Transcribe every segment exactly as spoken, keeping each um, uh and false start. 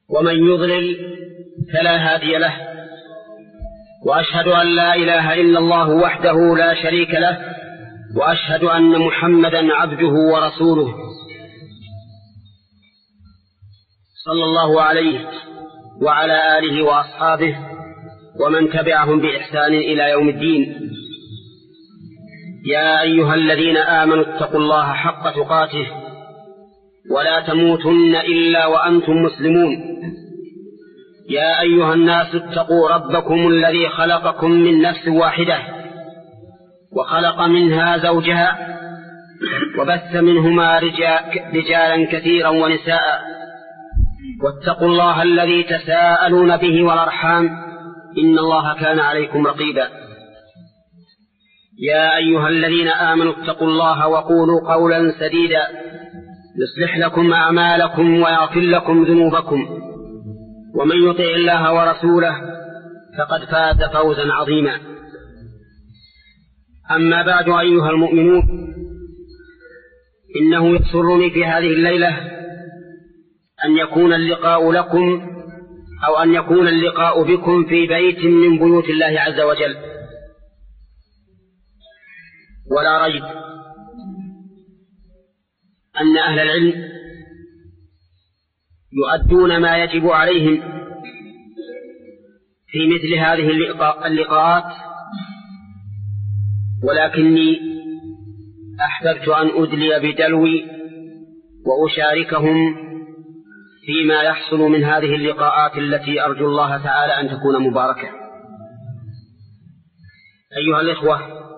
ومن يضلل فلا هادي له، وأشهد أن لا إله إلا الله وحده لا شريك له، وأشهد أن محمدا عبده ورسوله صلى الله عليه وعلى آله وأصحابه ومن تبعهم بإحسان إلى يوم الدين. يا أيها الذين آمنوا اتقوا الله حق تقاته ولا تموتن إلا وأنتم مسلمون. يا أيها الناس اتقوا ربكم الذي خلقكم من نفس واحدة وخلق منها زوجها وبث منهما رجالا كثيرا ونساء، واتقوا الله الذي تساءلون به والأرحام إن الله كان عليكم رقيبا. يا أيها الذين آمنوا اتقوا الله وقولوا قولا سديدا يصلح لكم أعمالكم ويغفر لكم ذنوبكم، ومن يطع الله ورسوله فقد فاز فوزا عظيما. أما بعد أيها المؤمنون، إنه يسرني في هذه الليلة أن يكون اللقاء لكم أو أن يكون اللقاء بكم في بيت من بيوت الله عز وجل. ولا ريب أن أهل العلم يؤدون ما يجب عليهم في مثل هذه اللقاءات، ولكني أحببت أن أدلي بدلوي وأشاركهم فيما يحصل من هذه اللقاءات التي أرجو الله تعالى أن تكون مباركة. أيها الإخوة،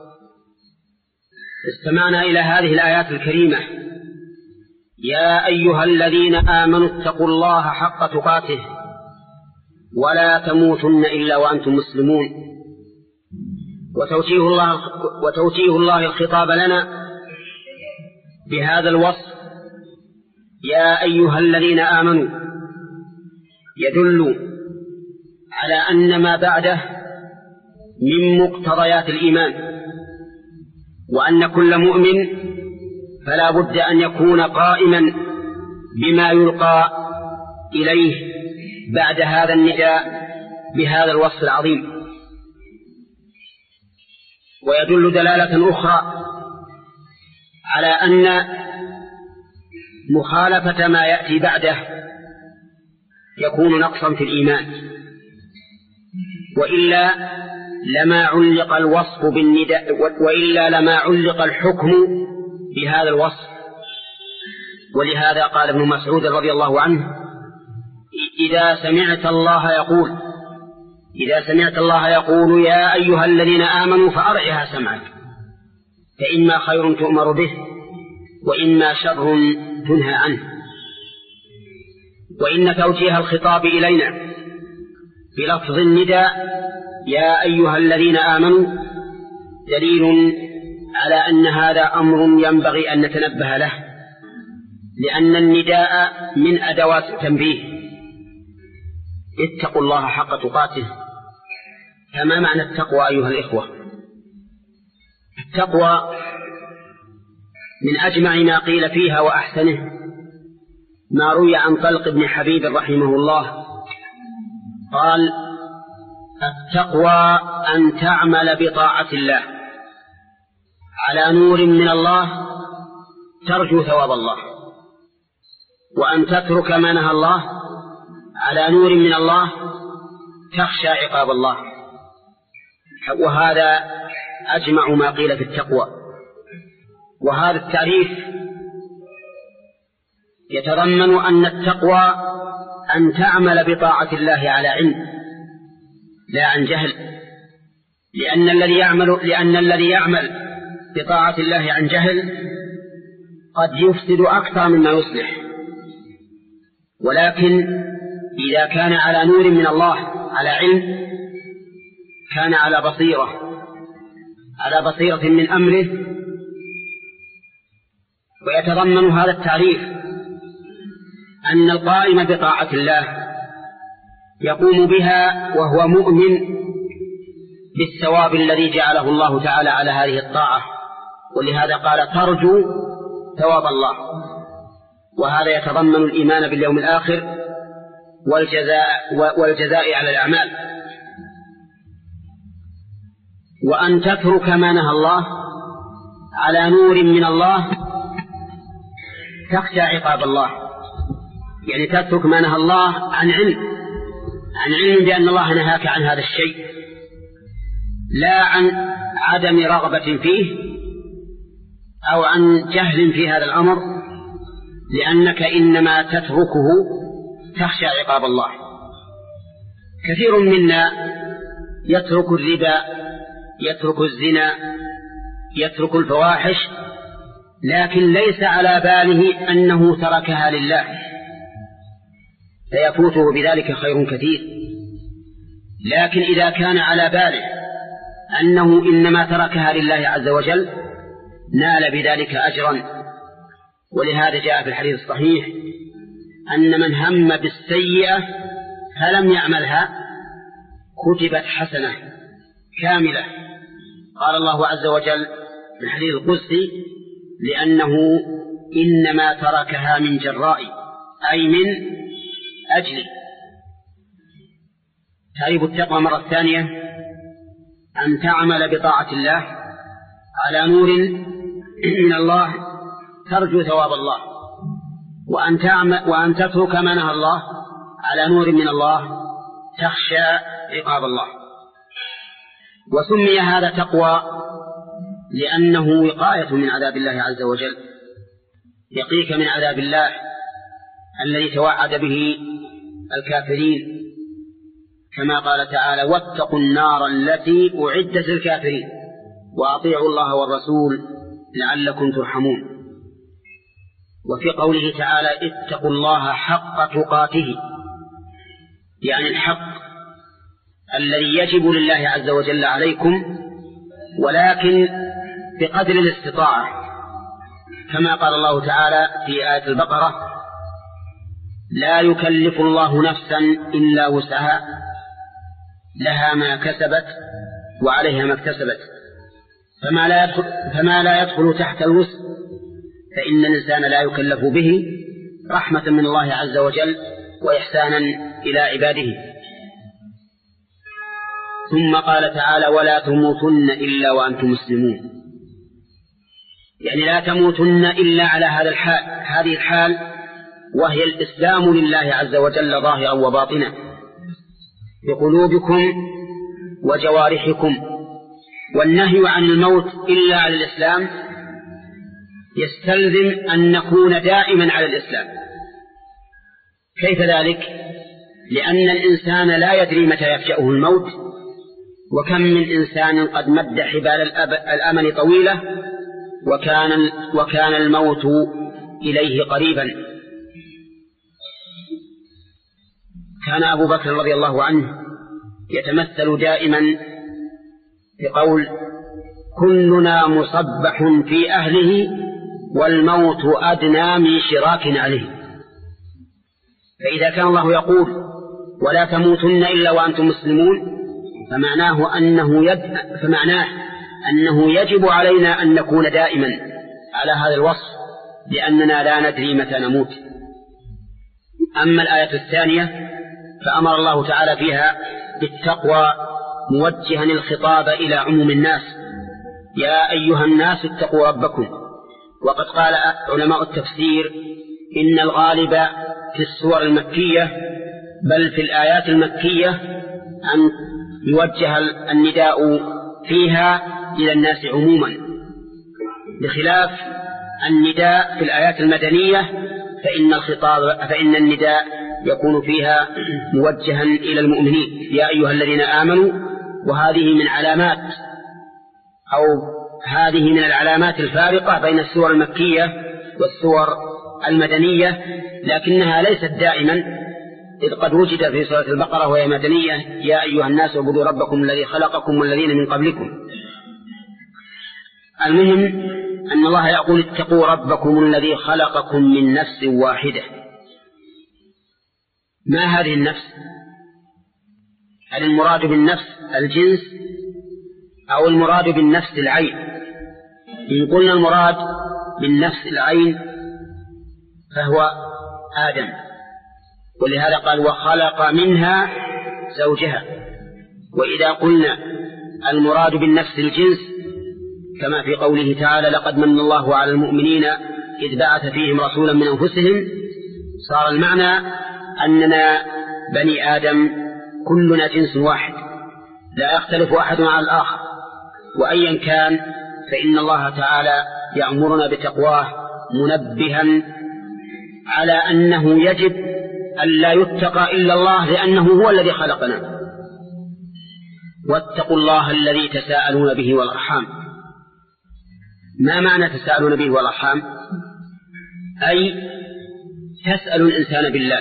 استمعنا إلى هذه الآيات الكريمة: يا أيها الذين آمنوا اتقوا الله حق تقاته ولا تموتن إلا وأنتم مسلمون. وتوجيه الله, وتوجيه الله الخطاب لنا بهذا الوصف يا أيها الذين آمنوا يدل على أن ما بعده من مقتضيات الإيمان، وأن كل مؤمن فلا بد أن يكون قائما بما يلقى إليه بعد هذا النداء بهذا الوصف العظيم. ويدل دلالة أخرى على أن مخالفة ما يأتي بعده يكون نقصا في الإيمان، وإلا لما علق الوصف بالنداء وإلا لما علق الحكم بهذا الوصف. ولهذا قال ابن مسعود رضي الله عنه: إذا سمعت الله يقول إذا سمعت الله يقول يا أيها الذين آمنوا فأرعها سمعك، فإما خير تؤمر به وإما شر تنهى عنه. وإن توجيه الخطاب إلينا بلفظ النداء يا أيها الذين آمنوا دليل على أن هذا أمر ينبغي أن نتنبه له، لأن النداء من أدوات التنبيه. اتقوا الله حق تقاته. فما معنى التقوى أيها الإخوة؟ التقوى من أجمع ما قيل فيها وأحسنه ما روي عن طلق بن حبيب رحمه الله قال: التقوى أن تعمل بطاعة الله على نور من الله ترجو ثواب الله، وأن تترك ما نهى الله على نور من الله تخشى عقاب الله. وهذا أجمع ما قيل في التقوى. وهذا التعريف يتضمن أن التقوى أن تعمل بطاعة الله على علم لا عن جهل، لأن الذي يعمل لأن الذي يعمل بطاعة الله عن جهل قد يفسد أكثر مما يصلح. ولكن إذا كان على نور من الله على علم كان على بصيرة على بصيرة من أمره. ويتضمن هذا التعريف أن القائم بطاعة الله يقوم بها وهو مؤمن بالثواب الذي جعله الله تعالى على هذه الطاعة، ولهذا قال ترجو ثواب الله. وهذا يتضمن الإيمان باليوم الآخر والجزاء, والجزاء على الأعمال، وأن تترك ما نهى الله على نور من الله تخشى عقاب الله. يعني تترك ما نهى الله عن علم عن علم بأن الله نهاك عن هذا الشيء، لا عن عدم رغبة فيه أو عن جهل في هذا الأمر، لأنك إنما تتركه تخشى عقاب الله. كثير منا يترك الربا، يترك الزنا، يترك الفواحش، لكن ليس على باله أنه تركها لله، فيفوته بذلك خير كثير. لكن إذا كان على باله أنه إنما تركها لله عز وجل نال بذلك أجرا. ولهذا جاء في الحديث الصحيح أن من هم بالسيئة فلم يعملها كتبت حسنة كاملة. قال الله عز وجل في الحديث القدسي: لأنه إنما تركها من جرائي، أي من أجلي. تعريف التقوى مرة ثانية: أن تعمل بطاعة الله على نور من الله ترجو ثواب الله، وأن, تعمل وأن تترك ما نهى الله على نور من الله تخشى عقاب الله. وسمي هذا تقوى لأنه وقاية من عذاب الله عز وجل، يقيك من عذاب الله الذي توعد به الكافرين، كما قال تعالى: واتقوا النار التي أعدت للكافرين وأطيعوا الله والرسول لعلكم ترحمون. وفي قوله تعالى: اتقوا الله حق تقاته، يعني الحق الذي يجب لله عز وجل عليكم، ولكن بقدر الاستطاعة، كما قال الله تعالى في آية البقرة: لا يكلف الله نفسا إلا وسعها لها ما كسبت وعليها ما اكتسبت، فما لا يدخل, فما لا يدخل تحت الوسع فإن الإنسان لا يكلف به، رحمة من الله عز وجل وإحسانا إلى عباده. ثم قال تعالى: ولا تموتن إلا وأنتم مسلمون، يعني لا تموتن إلا على هذا الحال هذه الحال وهي الإسلام لله عز وجل ظاهرا وباطنا بقلوبكم وجوارحكم. والنهي عن الموت إلا على الإسلام يستلزم أن نكون دائما على الإسلام. كيف ذلك؟ لأن الإنسان لا يدري متى يفجأه الموت، وكم من إنسان قد مد حبال الأمل طويلة وكان, وكان الموت إليه قريبا. كان أبو بكر رضي الله عنه يتمثل دائما بقول: كلنا مصبح في أهله والموت أدنى من شراك عليه. فإذا كان الله يقول: ولا تموتن إلا وأنتم مسلمون، فمعناه أنه, يد... فمعناه أنه يجب علينا أن نكون دائما على هذا الوصف، لأننا لا ندري متى نموت. أما الآية الثانية فأمر الله تعالى فيها بالتقوى موجها الخطاب إلى عموم الناس: يا أيها الناس اتقوا ربكم. وقد قال علماء التفسير إن الغالب في السور المكية بل في الآيات المكية أن يوجه النداء فيها إلى الناس عموما، بخلاف النداء في الآيات المدنية فإن الخطاب فإن النداء يكون فيها موجها إلى المؤمنين: يا أيها الذين آمنوا. وهذه من علامات أو هذه من العلامات الفارقة بين السور المكية والسور المدنية، لكنها ليست دائما، إذ قد وجد في سورة البقرة وهي مدنية: يا أيها الناس اعبدوا ربكم الذي خلقكم والذين من قبلكم. المهم أن الله يقول: اتقوا ربكم الذي خلقكم من نفس واحدة. ما هذه النفس؟ هل المراد بالنفس الجنس أو المراد بالنفس العين؟ إن قلنا المراد بالنفس العين فهو آدم، ولهذا قال وخلق منها زوجها. وإذا قلنا المراد بالنفس الجنس كما في قوله تعالى لقد من الله على المؤمنين إذ بعث فيهم رسولا من أنفسهم، صار المعنى أننا بني آدم كلنا جنس واحد لا يختلف أحد عن الآخر، وأيا كان فإن الله تعالى يأمرنا بتقواه منبها على أنه يجب أن لا يتقى إلا الله لأنه هو الذي خلقنا. واتقوا الله الذي تساءلون به والأرحام. ما معنى تساءلون به والأرحام؟ أي تسأل الإنسان بالله،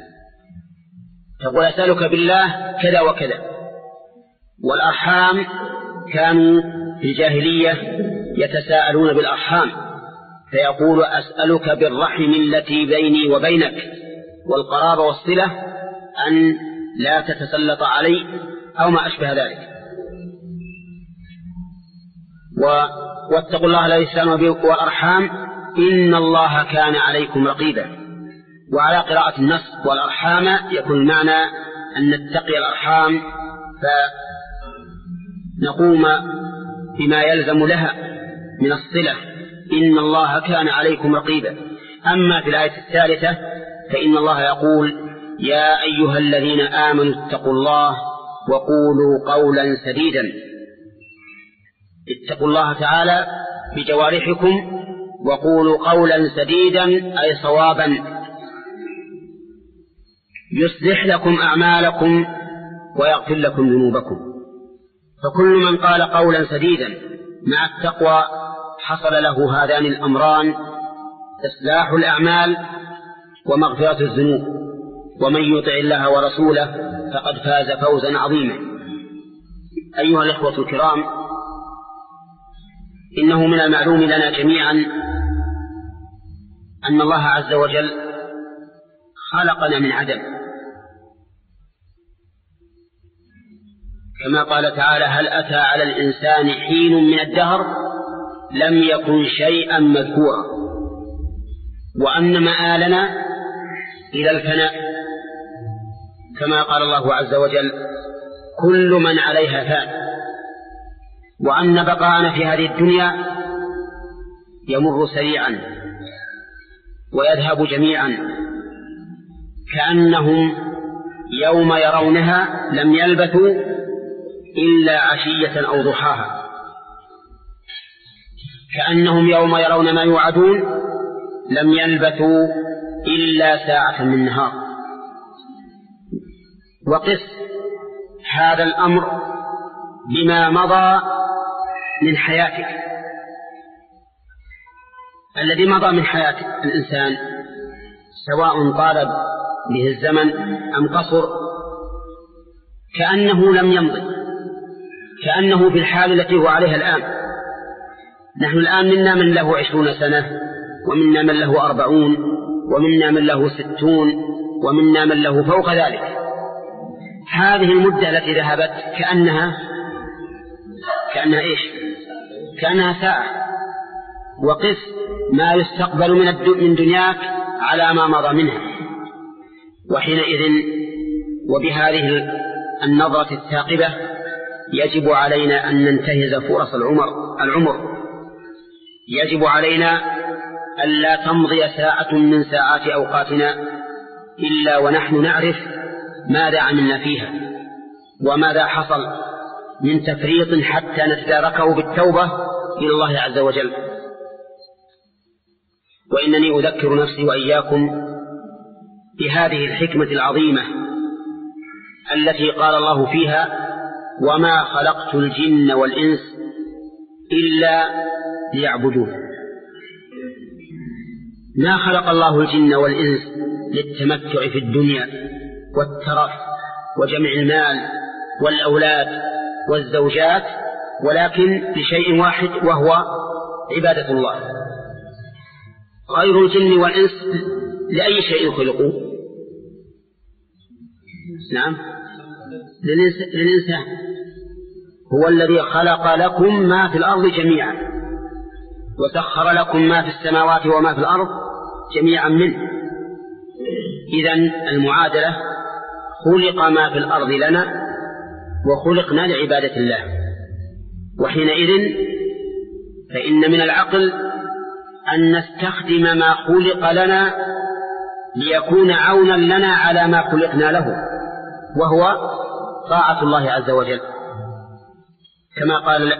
تقول أسألك بالله كذا وكذا. والأرحام كانوا في الجاهلية يتساءلون بالأرحام، فيقول أسألك بالرحم التي بيني وبينك والقرابة والصلة أن لا تتسلط علي أو ما أشبه ذلك. واتقوا الله الذي تساءلون به والأرحام إن الله كان عليكم رقيبا. وعلى قراءة النص والأرحام يكون المعنى أن نتقي الأرحام فنقوم بما يلزم لها من الصلة. إن الله كان عليكم رقيبا. أما في الآية الثالثة فإن الله يقول يا أيها الذين آمنوا اتقوا الله وقولوا قولا سديدا. اتقوا الله تعالى بجوارحكم وقولوا قولا سديدا أي صوابا يصلح لكم أعمالكم ويغفر لكم ذنوبكم. فكل من قال قولا سديدا مع التقوى حصل له هذان الأمران إصلاح الأعمال ومغفرة الذنوب. ومن يطع الله ورسوله فقد فاز فوزا عظيما. أيها الإخوة الكرام، إنه من المعلوم لنا جميعا أن الله عز وجل خلقنا من عدم، كما قال تعالى هل أتى على الإنسان حين من الدهر لم يكن شيئا مذكورا، وأن مآلنا إلى الفناء، كما قال الله عز وجل كل من عليها فان، وأن بقاءنا في هذه الدنيا يمر سريعا ويذهب جميعا كأنهم يوم يرونها لم يلبثوا إلا عشية أو ضحاها، كأنهم يوم يرون ما يوعدون لم يلبثوا إلا ساعة من نهار. وقس هذا الأمر بما مضى من حياتك، الذي مضى من حياة الإنسان سواء طالب به الزمن أم قصر كأنه لم يمضي، كأنه في الحال التي هو عليها الآن. نحن الآن منا من له عشرون سنة، ومنا من له أربعون، ومنا من له ستون، ومنا من له فوق ذلك. هذه المدة التي ذهبت كأنها كأنها إيش؟ كأنها ساعة. وقس ما يستقبل من من دنياك على ما مضى منها. وحينئذ وبهذه النظرة الثاقبة يجب علينا أن ننتهز فرص العمر العمر يجب علينا ألا تمضي ساعة من ساعات أوقاتنا إلا ونحن نعرف ماذا عملنا فيها وماذا حصل من تفريط حتى نتداركه بالتوبة إلى الله عز وجل. وإنني أذكر نفسي وإياكم بهذه الحكمة العظيمة التي قال الله فيها وما خلقت الجن والإنس إلا ليعبدون. ما خلق الله الجن والإنس للتمتع في الدنيا والترف وجمع المال والأولاد والزوجات، ولكن لشيء واحد وهو عبادة الله. غير الجن والإنس لأي شيء خلقوا؟ نعم، للإنسان. هو الذي خلق لكم ما في الأرض جميعا وسخر لكم ما في السماوات وما في الأرض جميعا منه. إذن المعادلة: خلق ما في الأرض لنا وخلقنا لعبادة الله. وحينئذ فإن من العقل أن نستخدم ما خلق لنا ليكون عونا لنا على ما خلقنا له، وهو طاعة الله عز وجل، كما قال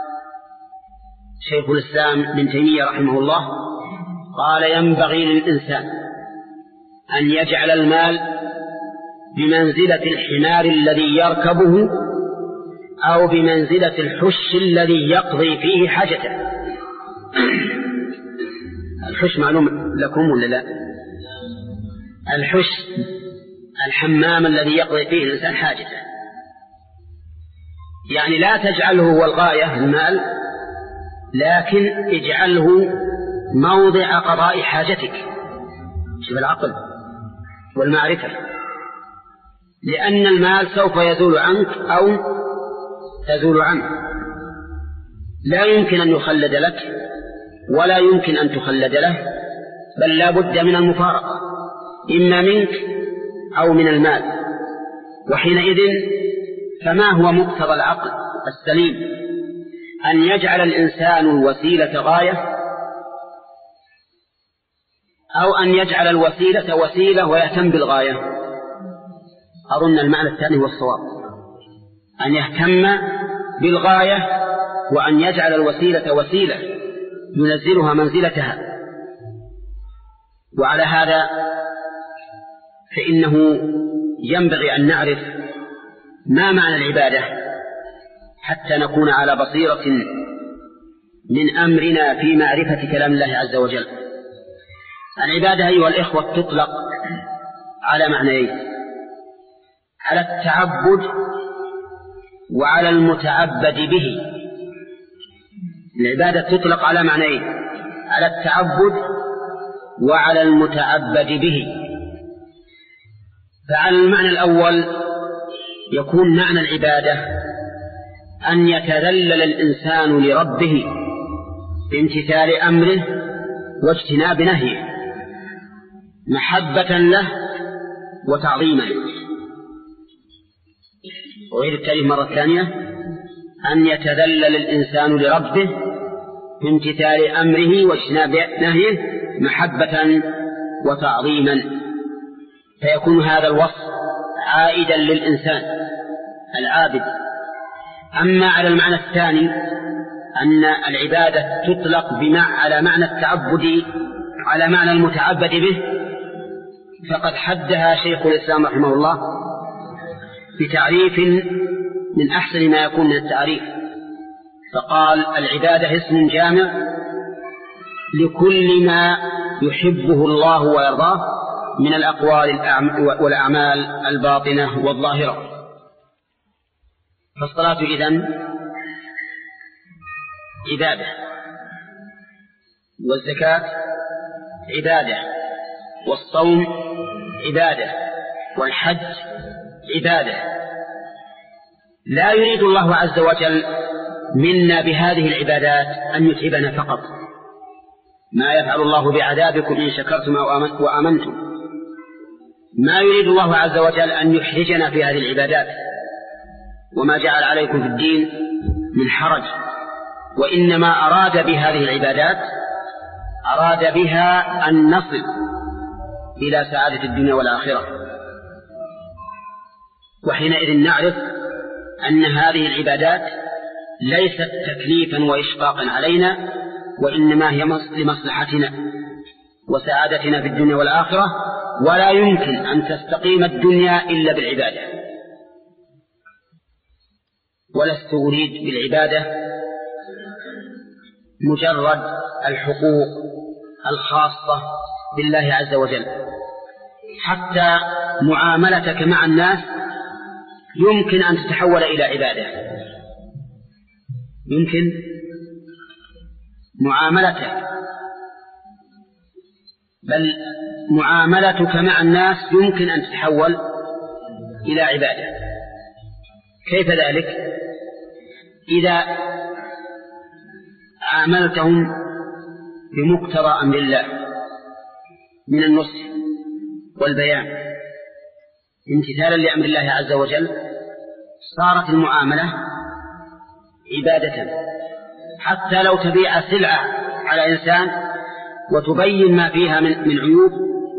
شيخ الإسلام ابن تيمية رحمه الله: قال: ينبغي للإنسان أن يجعل المال بمنزلة الحمار الذي يركبه أو بمنزلة الحش الذي يقضي فيه حاجته. الحش معلوم لكم ولا لا؟ الحش الحمام الذي يقضي فيه الإنسان حاجته، يعني لا تجعله هو الغاية المال، لكن اجعله موضع قضاء حاجتك. شوف العقل والمعرفة، لأن المال سوف يزول عنك أو تزول عنه، لا يمكن أن يخلد لك ولا يمكن أن تخلد له، بل لا بد من المفارقة، إما منك أو من المال. وحينئذ فما هو مقتضى العقل السليم؟ أن يجعل الإنسان الوسيلة غاية، أو أن يجعل الوسيلة وسيلة ويهتم بالغاية. أظن المعنى الثاني هو الصواب، أن يهتم بالغاية وأن يجعل الوسيلة وسيلة ينزلها منزلتها. وعلى هذا فإنه ينبغي أن نعرف ما معنى العبادة حتى نكون على بصيرة من أمرنا في معرفة كلام الله عز وجل. العبادة أيها الإخوة تطلق على معنيين: على التعبد وعلى المتعبد به. العبادة تطلق على معنيين: على التعبد وعلى المتعبد به. فعلى المعنى الأول يكون معنى العبادة أن يتذلل الإنسان لربه بامتثال أمره واجتناب نهيه، محبة له وتعظيما. وغير التالي مرة ثانية: أن يتذلل الإنسان لربه بامتثال أمره واجتناب نهيه محبة وتعظيما، فيكون هذا الوصف عائدا للإنسان العابد. أما على المعنى الثاني أن العبادة تطلق بمع على معنى التعبد على معنى المتعبد به، فقد حدها شيخ الإسلام رحمه الله بتعريف من أحسن ما يكون من التعريف، فقال: العبادة اسم جامع لكل ما يحبه الله ويرضاه من الأقوال والأعمال الباطنة والظاهرة. فالصلاة إذن عبادة، والزكاة عبادة، والصوم عبادة، والحج عبادة. لا يريد الله عز وجل منا بهذه العبادات أن يتعبنا فقط. ما يفعل الله بعذابكم إن شكرتم وآمنتم. ما يريد الله عز وجل أن يحرجنا في هذه العبادات، وما جعل عليكم في الدين من حرج، وإنما أراد بهذه العبادات أراد بها أن نصل إلى سعادة الدنيا والآخرة. وحينئذ نعرف أن هذه العبادات ليست تكليفا وإشقاقا علينا، وإنما هي لمصلحتنا وسعادتنا في الدنيا والآخرة، ولا يمكن أن تستقيم الدنيا إلا بالعبادة. ولست أريد بالعبادة مجرد الحقوق الخاصة بالله عز وجل، حتى معاملتك مع الناس يمكن أن تتحول إلى عبادة. يمكن معاملتك بل معاملتك مع الناس يمكن أن تتحول إلى عبادة. كيف ذلك؟ إذا عاملتهم بمقتضى أمر الله من النصح والبيان امتثالا لأمر الله عز وجل صارت المعاملة عبادة. حتى لو تبيع سلعة على إنسان وتبين ما فيها من, من عيوب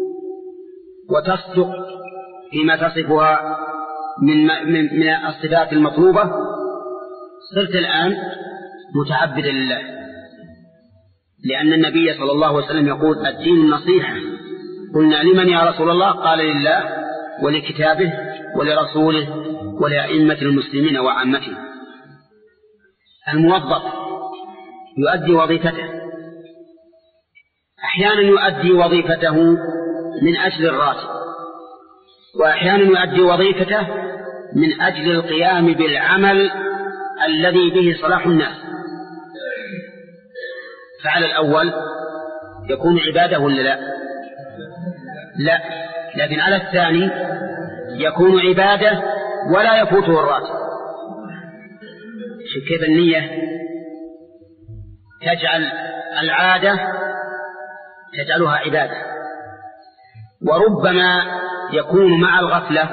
وتصدق فيما تصفها من, من, من الصفات المطلوبة، صرت الآن متعبدا لله، لأن النبي صلى الله عليه وسلم يقول الدين النصيحة. قلنا لمن يا رسول الله؟ قال لله ولكتابه ولرسوله ولأئمة المسلمين وعامته. الموظف يؤدي وظيفته، أحيانا يؤدي وظيفته من أجل الراتب، وأحيانا يؤدي وظيفته من أجل القيام بالعمل الذي به صلاح الناس. فعلى الأول يكون عبادة ولا لا؟ لا، لكن على الثاني يكون عبادة ولا يفوته الراتب. شوف كيف النية تجعل العادة تجعلها عبادة. وربما يكون مع الغفلة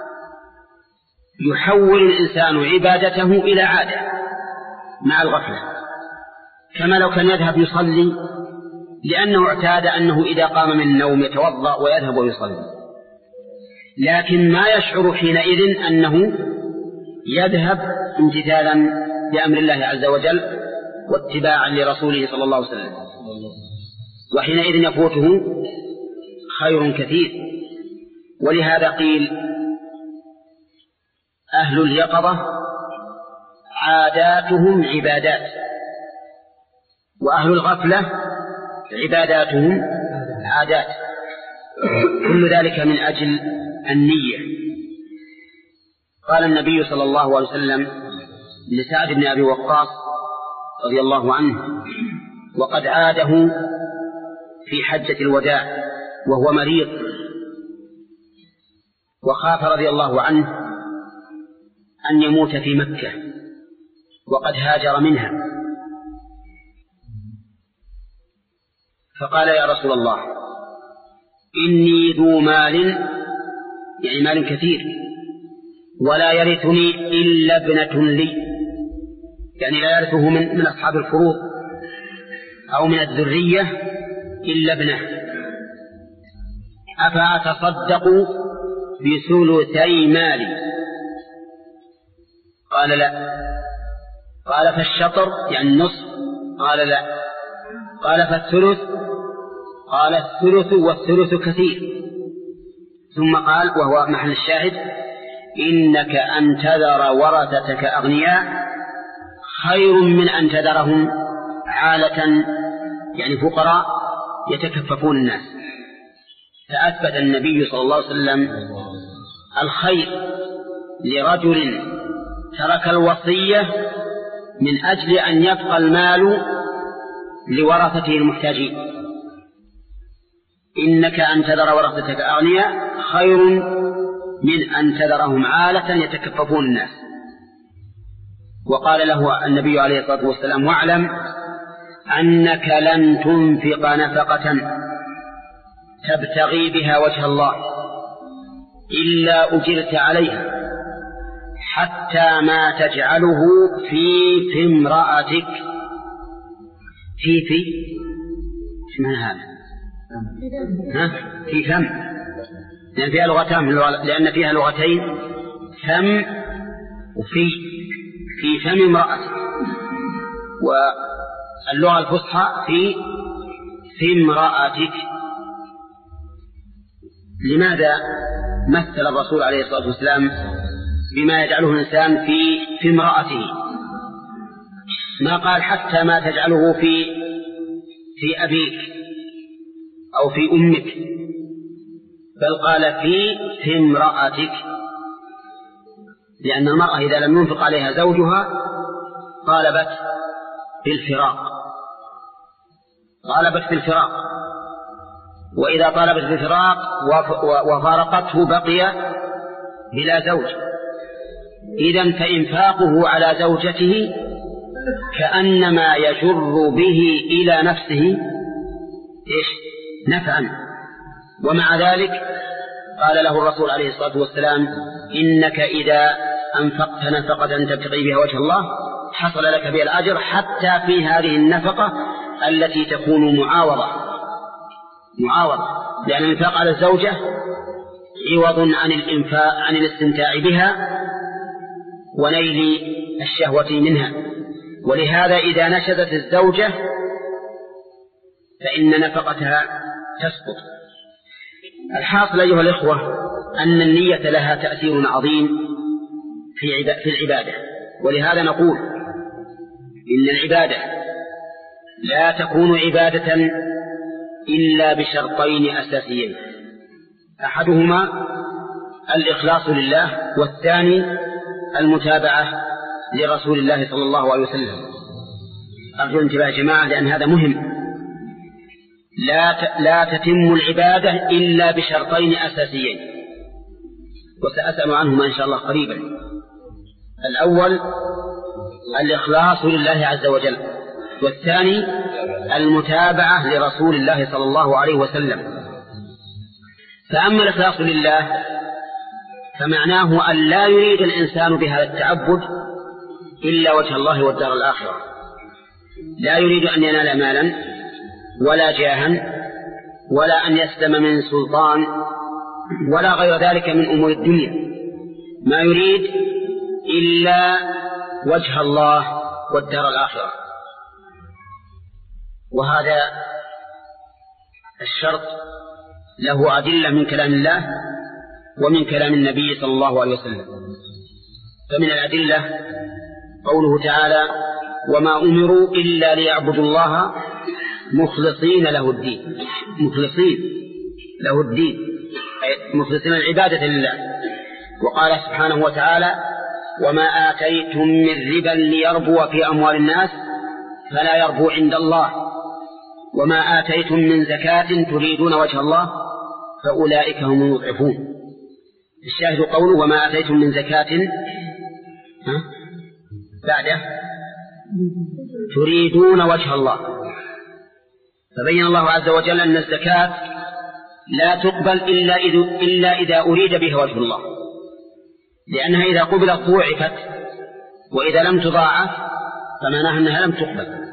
يحول الإنسان عبادته إلى عادة مع الغفلة، كما لو كان يذهب يصلي لأنه اعتاد أنه إذا قام من النوم يتوضأ ويذهب ويصلي، لكن ما يشعر حينئذ أنه يذهب امتثالا لأمر الله عز وجل واتباعا لرسوله صلى الله عليه وسلم، وحينئذ يفوته خير كثير. ولهذا قيل أهل اليقظة عاداتهم عبادات، وأهل الغفلة عباداتهم عادات، كل ذلك من أجل النية. قال النبي صلى الله عليه وسلم لسعد بن أبي وقاص رضي الله عنه وقد عاده في حجة الوداع وهو مريض، وخاف رضي الله عنه أن يموت في مكة وقد هاجر منها، فقال يا رسول الله إني ذو مال، يعني مال كثير، ولا يرثني إلا ابنة لي، يعني لا يرثه من, من أصحاب الفروض أو من الذرية إلا ابنه، أفأتصدق بثلثي مالي؟ قال لا. قال فالشطر يعني النصف؟ قال لا. قال فالثلث؟ قال الثلث والثلث كثير. ثم قال وهو محل الشاهد إنك أن تذر ورثتك أغنياء خير من أن تذرهم عالة يعني فقراء يتكففون الناس. فأثبت النبي صلى الله عليه وسلم الخير لرجل ترك الوصية من أجل أن يبقى المال لورثته المحتاجين. إنك أن تذر ورثتك أغنياء خير من أن تذرهم عالة يتكففون الناس. وقال له النبي عليه الصلاة والسلام واعلم أنك لن تنفق نفقة تبتغي بها وجه الله إلا أجرت عليها حتى ما تجعله في في امرأتك. في في اسمها هذا ها في فم، لأن فيها لغتان، لأن فيها لغتين فم وفي في فم امرأتك، واللغة الفصحى في في امرأتك. لماذا مثل الرسول عليه الصلاة والسلام بما يجعله الإنسان في في امرأته؟ ما قال حتى ما تجعله في في أبيك أو في أمك، بل قال في في امرأتك، لأن المرأة إذا لم ينفق عليها زوجها طالبت بالفراق طالبت بالفراق وإذا طالبت بالفراق وفارقته بقي بلا زوج. إذن فإنفاقه على زوجته كأنما يجر به إلى نفسه إيش نفعا، ومع ذلك قال له الرسول عليه الصلاة والسلام: إنك إذا أنفقت نفقة تبتغي بها وجه الله حصل لك بها الأجر حتى في هذه النفقة التي تكون معاوضة معاوضة لأن الإنفاق على الزوجة عوض عن الإنفاق عن الاستمتاع بها ونيل الشهوة منها. ولهذا إذا نشزت الزوجة فإن نفقتها تسقط. الحاصل أيها الإخوة أن النية لها تأثير عظيم في العبادة، ولهذا نقول إن العبادة لا تكون عبادة إلا بشرطين أساسيين: أحدهما الإخلاص لله، والثاني المتابعة لرسول الله صلى الله عليه وسلم. أرجو الانتباه يا جماعة لأن هذا مهم. لا لا تتم العبادة إلا بشرطين أساسيين، وسأسأل عنهما إن شاء الله قريبا. الأول الإخلاص لله عز وجل، والثاني المتابعة لرسول الله صلى الله عليه وسلم. فأما الإخلاص لله فمعناه أن لا يريد الإنسان بهذا التعبد إلا وجه الله والدار الآخرة، لا يريد أن ينال مالا ولا جاها ولا أن يسلم من سلطان ولا غير ذلك من أمور الدنيا، ما يريد إلا وجه الله والدار الآخرة. وهذا الشرط له أدلة من كلام الله ومن كلام النبي صلى الله عليه وسلم. فمن الأدلة قوله تعالى: وما أمروا إلا ليعبدوا الله مخلصين له الدين. مخلصين له الدين أي مخلصين العبادة لله. وقال سبحانه وتعالى: وما آتيتم من ربا ليربو في أموال الناس فلا يربو عند الله وما آتيتم من زكاة تريدون وجه الله فأولئك هم المضعفون. الشاهد قوله: وما آتيتم من زكاة بعده تريدون وجه الله. فبين الله عز وجل أن الزكاة لا تقبل إلا إذا, إلا إذا أريد بها وجه الله، لأنها إذا قبلت ضوعفت، وإذا لم تضاعف فمعناها أنها لم تقبل.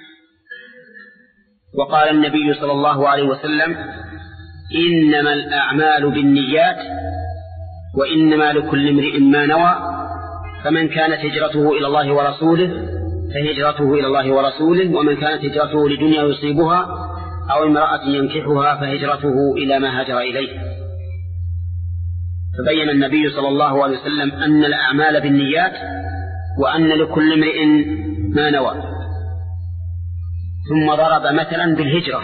وقال النبي صلى الله عليه وسلم: إنما الأعمال بالنيات وإنما لكل امرئ ما نوى، فمن كانت هجرته إلى الله ورسوله فهجرته إلى الله ورسوله، ومن كانت هجرته لدنيا يصيبها أو امرأة ينكحها فهجرته إلى ما هاجر إليه. فبين النبي صلى الله عليه وسلم أن الأعمال بالنيات وأن لكل امرئ ما نوى. ثم ضرب مثلا بالهجرة: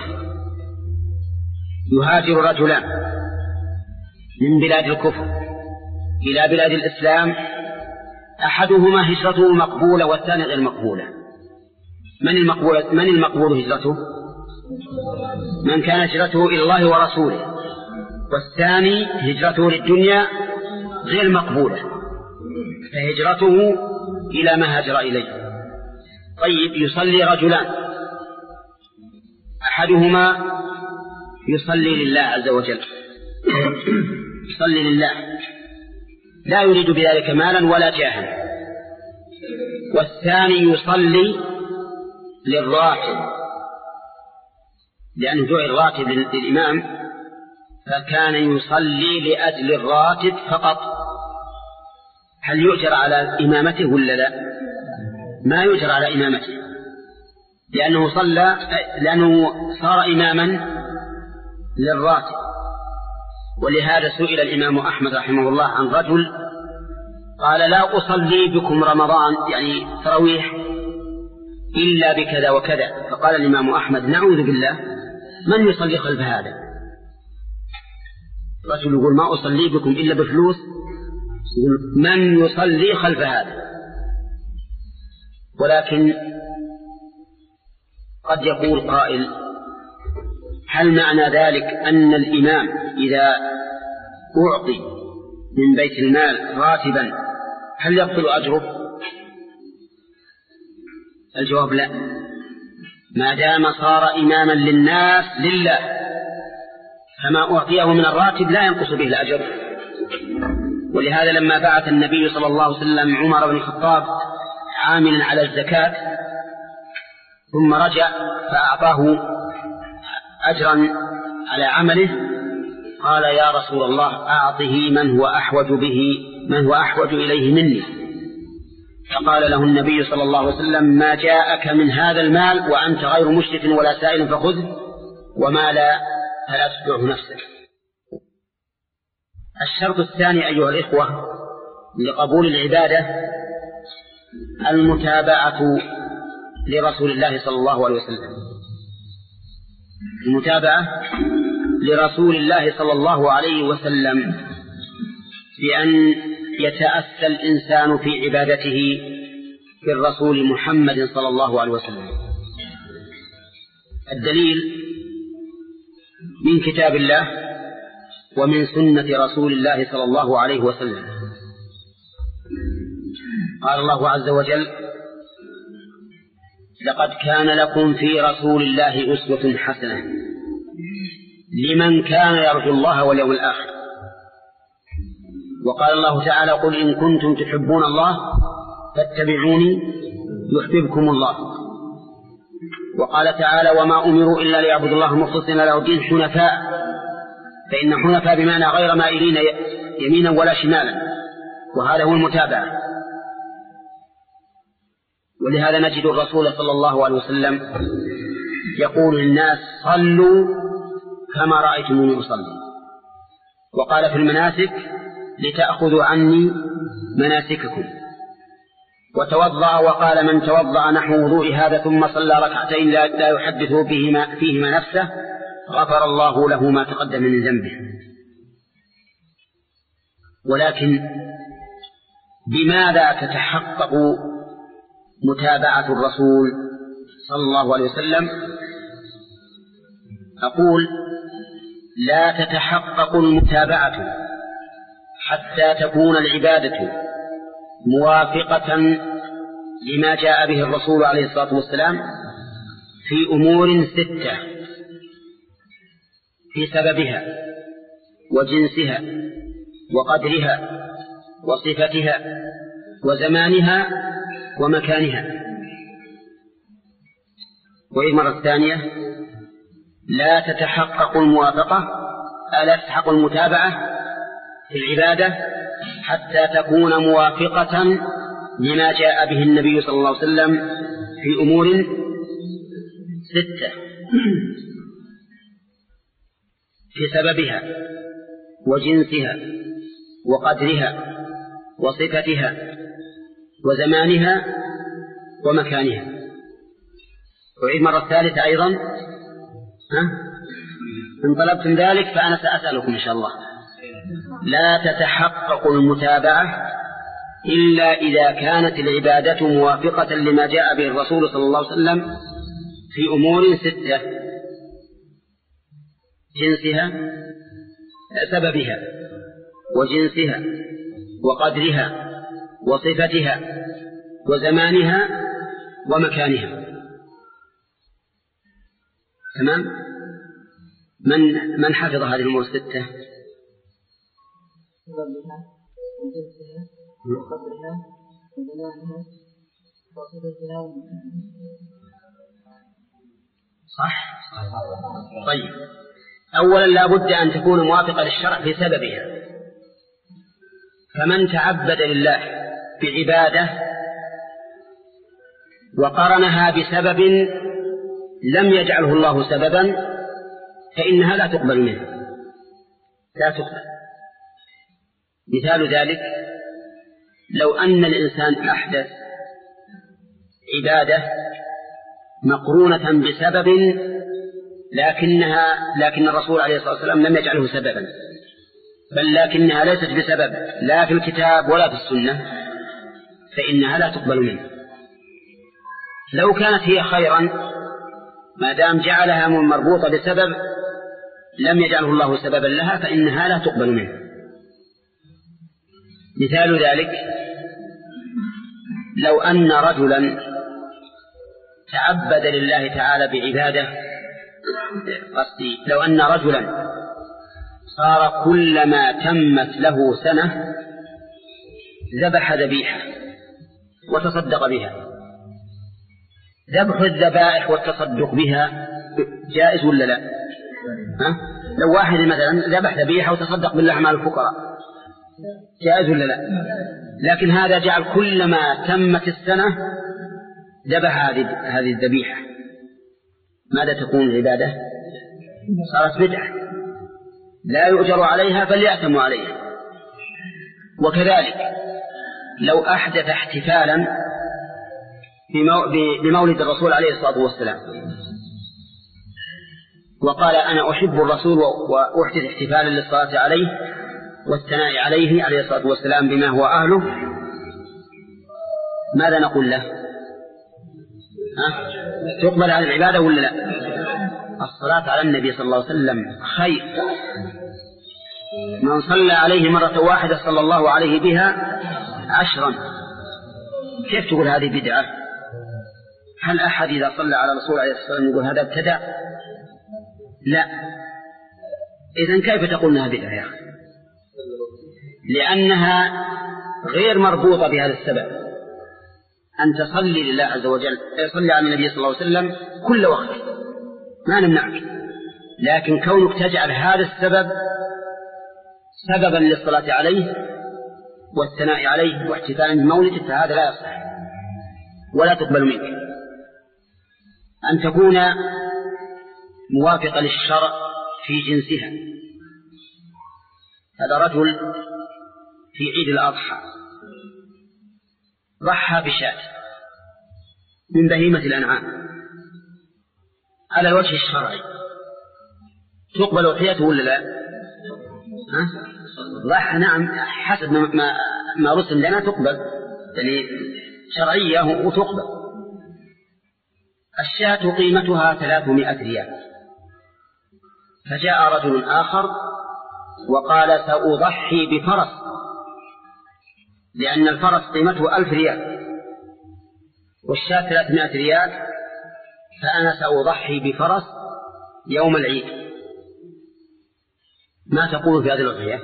يهاجر رجلان من بلاد الكفر إلى بلاد الإسلام، أحدهما هجرته مقبولة والثاني غير مقبولة. من المقبول من المقبول هجرته؟ من كان هجرته إلى الله ورسوله، والثاني هجرته للدنيا غير مقبولة فهجرته إلى ما هاجر إليه. طيب، يصلي رجلان، أحدهما يصلي لله عز وجل، يصلي لله لا يريد بذلك مالا ولا جاها، والثاني يصلي للراتب لأنه جعل الراتب للإمام، فكان يصلي لأجل الراتب فقط. هل يؤجر على إمامته ولا لا؟ ما يؤجر على إمامته، لأنه صلى لأنه صار إماما للراتب. ولهذا سئل الإمام أحمد رحمه الله عن رجل قال: لا أصلي بكم رمضان يعني تراويح إلا بكذا وكذا. فقال الإمام أحمد: نعوذ بالله، من يصلي خلف هذا؟ رجل يقول: ما أصلي بكم إلا بفلوس، من يصلي خلف هذا؟ ولكن قد يقول قائل: هل معنى ذلك أن الإمام إذا أعطي من بيت المال راتبا هل يبطل أجره؟ الجواب: لا، ما دام صار إماما للناس لله فما أعطيه من الراتب لا ينقص به الأجر. ولهذا لما بعث النبي صلى الله عليه وسلم عمر بن الخطاب عاملا على الزكاة ثم رجع فأعطاه أجرا على عمله، قال يا رسول الله أعطه من هو أحوج به من هو أحوج إليه مني. فقال له النبي صلى الله عليه وسلم ما جاءك من هذا المال وأنت غير مشرف ولا سائل فخذه، وما لا فلا تتبعه نفسك. الشرط الثاني أيها الإخوة لقبول العبادة المتابعة لرسول الله صلى الله عليه وسلم، المتابعة لرسول الله صلى الله عليه وسلم بأن يتأسى الإنسان في عبادته بالرسول محمد صلى الله عليه وسلم. الدليل من كتاب الله ومن سنة رسول الله صلى الله عليه وسلم. قال الله عز وجل لقد كان لكم في رسول الله أسوة حسنة لمن كان يرجو الله واليوم الآخر. وقال الله تعالى قل إن كنتم تحبون الله فاتبعوني يحببكم الله. وقال تعالى وما أمروا إلا ليعبدوا الله مخلصين له الدين حنفاء، فإن حنفاء بمعنى غير مائلين يمينا ولا شمالا، وهذا هو المتابعة. ولهذا نجد الرسول صلى الله عليه وسلم يقول للناس صلوا كما رأيتموني أصلي. وقال في المناسك لتأخذوا عني مناسككم. وتوضأ وقال من توضأ نحو وضوء هذا ثم صلى ركعتين لا يحدث بهما فيهما نفسه غفر الله له ما تقدم من ذنبه. ولكن بماذا تتحقق متابعة الرسول صلى الله عليه وسلم؟ أقول لا تتحقق المتابعة حتى تكون العبادة موافقة لما جاء به الرسول عليه الصلاة والسلام في أمور ستة في سببها وجنسها وقدرها وصفتها وزمانها ومكانها. والمرة الثانية لا تتحقق الموافقة ألا تتحقق المتابعة في العبادة حتى تكون موافقة لما جاء به النبي صلى الله عليه وسلم في أمور ستة في سببها وجنسها وقدرها وصفتها وزمانها ومكانها. وعيد مرة ثالثة أيضا ها؟ إن طلبتم ذلك فأنا سأسألكم إن شاء الله. لا تتحقق المتابعة إلا إذا كانت العبادة موافقة لما جاء به الرسول صلى الله عليه وسلم في أمور ستة: جنسها، سببها، وجنسها، وقدرها، وصفتها، وزمانها، ومكانها. تمام؟ من من حفظ هذه الأمور الستة؟ سببها وجنسها وقدرها وزمانها وصفتها. صح؟ طيب، أولا لا بد أن تكون موافقة للشرع في سببها. فمن تعبد لله بعبادة وقرنها بسبب لم يجعله الله سببا فإنها لا تقبل منه، لا تقبل. مثال ذلك لو أن الإنسان أحدث عبادة مقرونة بسبب لكنها لكن الرسول عليه الصلاة والسلام لم يجعله سببا، بل لكنها ليست بسبب لا في الكتاب ولا في السنة، فإنها لا تقبل منه. لو كانت هي خيرا ما دام جعلها مربوطة بسبب لم يجعله الله سببا لها فإنها لا تقبل منه. مثال ذلك لو أن رجلا تعبد لله تعالى بعبادة قصدي لو أن رجلا صار كلما تمت له سنة ذبح ذبيحة وتصدق بها. ذبح الذبائح والتصدق بها جائز ولا لا؟ ها؟ لو واحد مثلا ذبح ذبيحة وتصدق باللحم على الفقراء جائز ولا لا؟ لكن هذا جعل كلما تمت السنة ذبح هذه الذبيحة. ماذا تكون العبادة؟ صارت بدعة لا يؤجر عليها بل يأثم عليها. وكذلك لو أحدث احتفالا بمولد الرسول عليه الصلاة والسلام وقال أنا أحب الرسول وأحدث احتفالا للصلاة عليه والثناء عليه عليه الصلاة والسلام بما هو أهله، ماذا نقول له؟ ها؟ تقبل على العبادة ولا لا؟ الصلاة على النبي صلى الله عليه وسلم خير، من صلى عليه مرة واحدة صلى الله عليه بها عشرا. كيف تقول هذه بدعة؟ هل أحد إذا صلى على رسول عليه الصلاة والسلام يقول هذا ابتدع؟ لا. إذن كيف تقول أنها بدعة يا أخي؟ لأنها غير مربوطة بهذا السبب. أن تصلي لله عز وجل يصلي على النبي صلى الله عليه وسلم كل وقت ما نمنعك، لكن كونك تجعل هذا السبب سببا للصلاة عليه والثناء عليه واحتفالا بمولده فهذا لا يصح ولا تقبل منك. أن تكون موافقة للشرع في جنسها. هذا رجل في عيد الأضحى ضحى بشاة من بهيمة الأنعام على الوجه الشرعي، تقبل أضحيته ولا لا؟ ها؟ ضحى نعم حسب ما, ما رسم لنا تقبل، يعني شرعية وتقبل. الشاة قيمتها ثلاثمائة ريال، فجاء رجل آخر وقال سأضحي بفرس لأن الفرس قيمته ألف ريال والشاة ثلاثمائة ريال، فأنا سأضحي بفرس يوم العيد. ما تقول في هذه الأضحية؟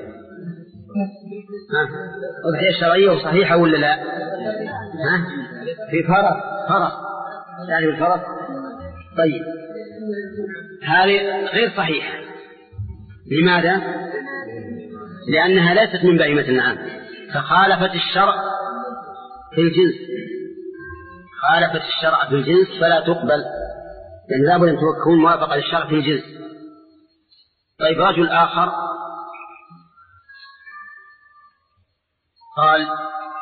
أضحية شرعية وصحيحة ولا لا؟ ها؟ في فرس فرس يعني الفرس. طيب هذه غير صحيحة. لماذا؟ لأنها ليست من بهيمة الأنعام فخالفت الشرع في الجنس، خالفت الشرع في الجنس فلا تقبل، لأن لابد أن تكون موافقة للشرع في الجنس. طيب رجل آخر قال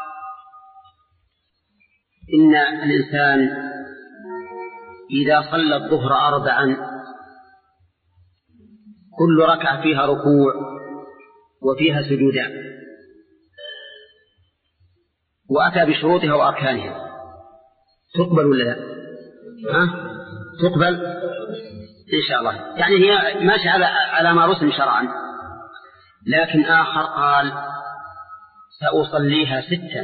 إن الإنسان إذا صلى الظهر أربعا كل ركعة فيها ركوع وفيها سجودان، وأتى بشروطها وأركانها، تقبل ولا لا؟ ها؟ تقبل إن شاء الله. يعني هي ماشي على على ما رسم شرعا. لكن آخر قال سأصليها ستا،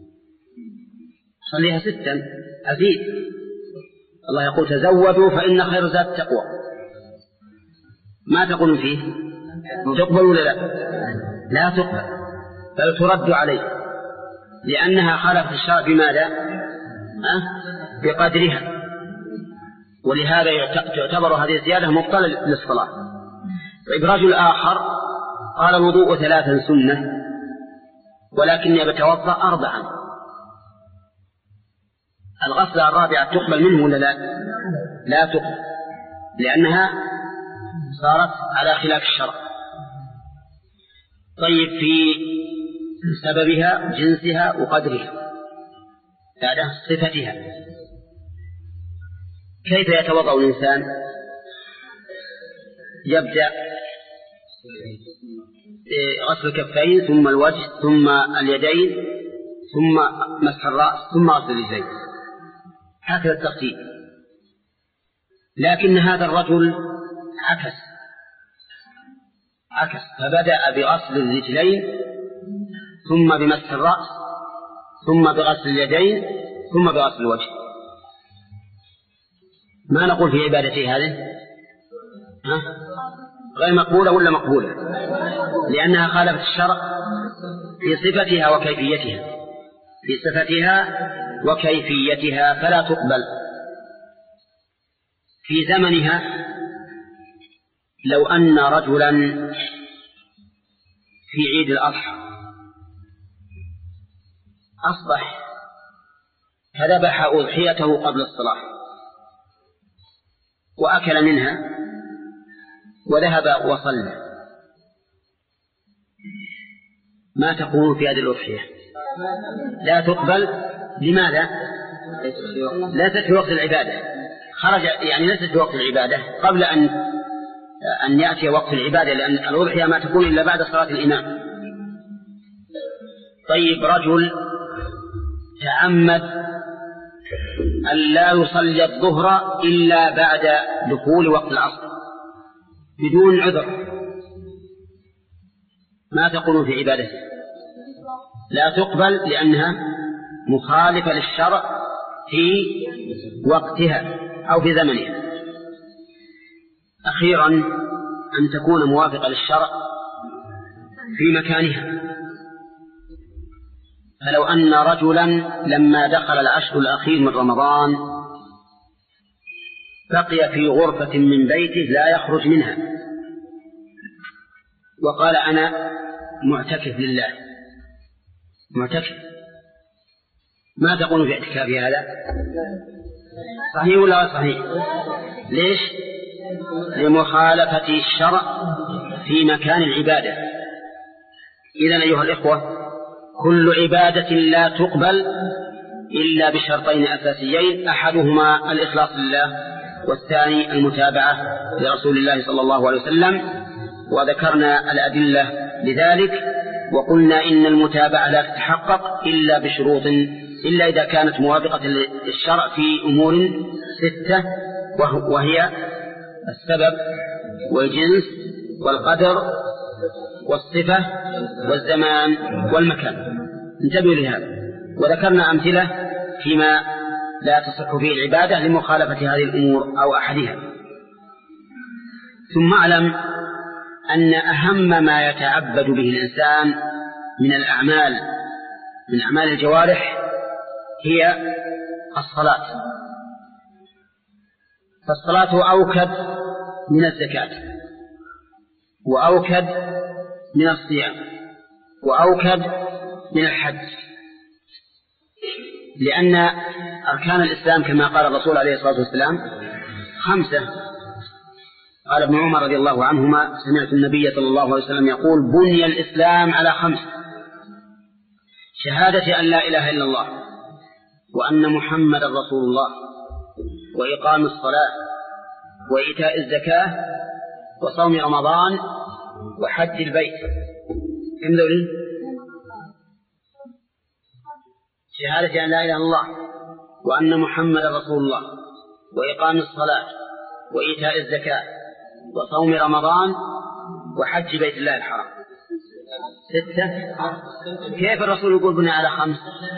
صليها ستا أزيد. الله يقول تزودوا فإن خير زاد التقوى. ما تقولون فيه؟ تقبل ولا لا؟ لا تقبل بل ترد عليه، لأنها خالفت الشرع بماذا؟ أه؟ بقدرها، ولهذا تعتبر هذه الزيادة مبطلة للصلاة. طيب رجل آخر قال الوضوء ثلاثا سنة ولكني بتوضأ أربعا، الغسلة الرابعة تقبل منه ولا لا؟ لا تقبل، لأنها صارت على خلاف الشرع. طيب في سببها جنسها وقدرها بعد صفتها. كيف يتوضأ الإنسان؟ يبدأ غسل الكفين ثم الوجه ثم اليدين ثم مسح الرأس ثم غسل الرجلين، هكذا الترتيب. لكن هذا الرجل عكس عكس فبدأ بغسل الرجلين ثم بمسح الرأس ثم بغسل اليدين ثم بغسل الوجه. ما نقول في عبادته هذه؟ ها؟ غير مقبولة ولا مقبولة؟ لأنها خالفت الشرع في صفتها وكيفيتها في صفتها وكيفيتها فلا تقبل. في زمنها لو أن رجلا في عيد الأضحى أصبح فذبح أضحيته قبل الصلاة وأكل منها وذهب وصلى، ما تقول في هذه الأضحية؟ لا تقبل. لماذا؟ ليست في وقت العبادة، خرج يعني ليست في وقت العبادة قبل أن أن يأتي وقت العبادة، لأن الأضحية ما تكون إلا بعد صلاة الإمام. طيب رجل تعمد أن لا يصلي الظهر إلا بعد دخول وقت العصر بدون عذر، ما تقول في عبادته؟ لا تقبل لأنها مخالفة للشرع في وقتها أو في زمنها. أخيرا أن تكون موافقة للشرع في مكانها. فلو أن رجلا لما دخل العشر الأخير من رمضان بقي في غرفة من بيته لا يخرج منها وقال أنا معتكف لله، معتكف، ما تقول في اعتكافي هذا؟ صحيح ولا صحيح؟ ليش؟ لمخالفة الشرع في مكان العبادة. إذن أيها الإخوة كل عبادة لا تقبل إلا بشرطين أساسيين، أحدهما الإخلاص لله والثاني المتابعة لرسول الله صلى الله عليه وسلم، وذكرنا الأدلة لذلك وقلنا إن المتابعة لا تتحقق إلا بشروط، إلا إذا كانت موافقة للشرع في أمور ستة، وهي السبب والجنس والقدر والصفة والزمان والمكان. انتبهوا لهذا، وذكرنا أمثلة فيما لا تصح فيه العبادة لمخالفة هذه الأمور أو أحدها. ثم اعلم أن أهم ما يتعبد به الإنسان من الأعمال من أعمال الجوارح هي الصلاة، فالصلاة أوكد من الزكاة وأوكد من الصيام وأوكد من الحج، لأن أركان الإسلام كما قال الرسول عليه الصلاة والسلام خمسة. قال ابن عمر رضي الله عنهما سمعت النبي صلى الله عليه وسلم يقول بني الإسلام على خمس: شهادة أن لا إله إلا الله وأن محمد رسول الله وإقام الصلاة وإيتاء الزكاة وصوم رمضان وحج البيت. كم ذولي؟ شهادة أن لا إله إلا الله وأن محمد رسول الله وإقام الصلاة وإيتاء الزكاة وصوم رمضان وحج بيت الله الحرام. ستة. كيف الرسول يقول بني على خمس؟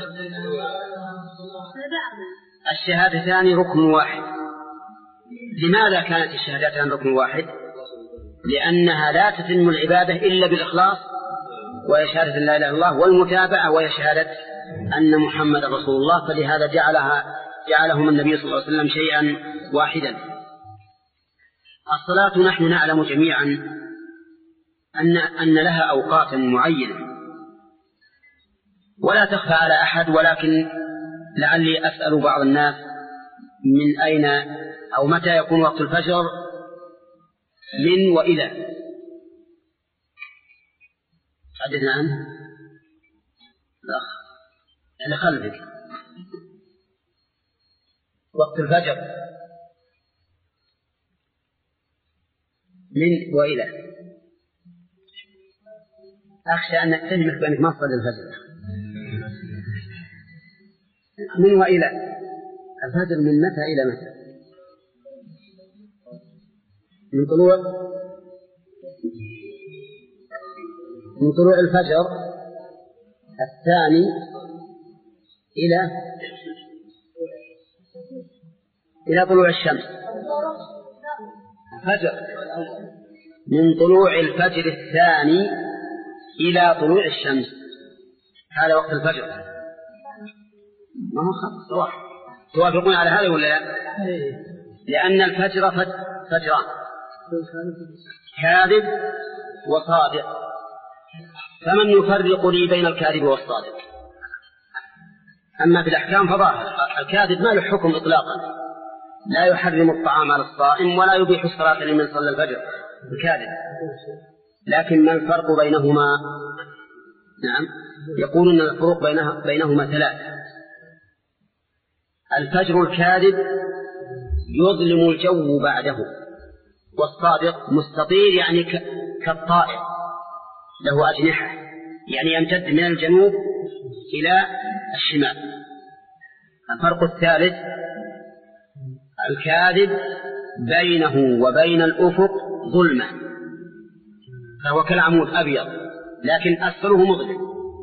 الشهادتان ركن واحد. لماذا كانت الشهادتان ركن واحد؟ لأنها لا تتم العبادة إلا بالإخلاص وهي شهادة لا إله إلا الله، والمتابعة وهي شهادة أن محمد رسول الله، فلهذا جعلها جعلهم النبي صلى الله عليه وسلم شيئا واحدا. الصلاة نحن نعلم جميعا أن أن لها أوقاتا معينة ولا تخفى على أحد، ولكن لعلي أسأل بعض الناس من أين أو متى يكون وقت الفجر من وإلى؟ حدثنا عنه. لا يعني خلفك وقت الفجر من وإلى. أخشى أن تجمع بأنك ما صلى الفجر. من وإلى الفجر من متى إلى متى؟ من طلوع من طلوع الفجر الثاني إلى إلى طلوع الشمس. الفجر من طلوع الفجر الثاني إلى طلوع الشمس، هذا وقت الفجر. ما هو خط سواء، توافقون على هذا ولا لا؟ لأن الفجر فجران، كاذب وصادق، فمن يفرق لي بين الكاذب والصادق؟ أما في الأحكام فظاهر، الكاذب ما له حكم إطلاقا، لا يحرم الطعام على الصائم ولا يبيح الصلاة لمن صلى الفجر، الكاذب. لكن ما الفرق بينهما؟ نعم، يقولون أن الفروق بينها بينهما ثلاثة. الفجر الكاذب يظلم الجو بعده، والصادق مستطير يعني كالطائر له أجنحة، يعني يمتد من الجنوب إلى الشمال. الفرق الثالث الكاذب بينه وبين الأفق ظلمة، فهو كالعمود أبيض لكن أسفله مظلم،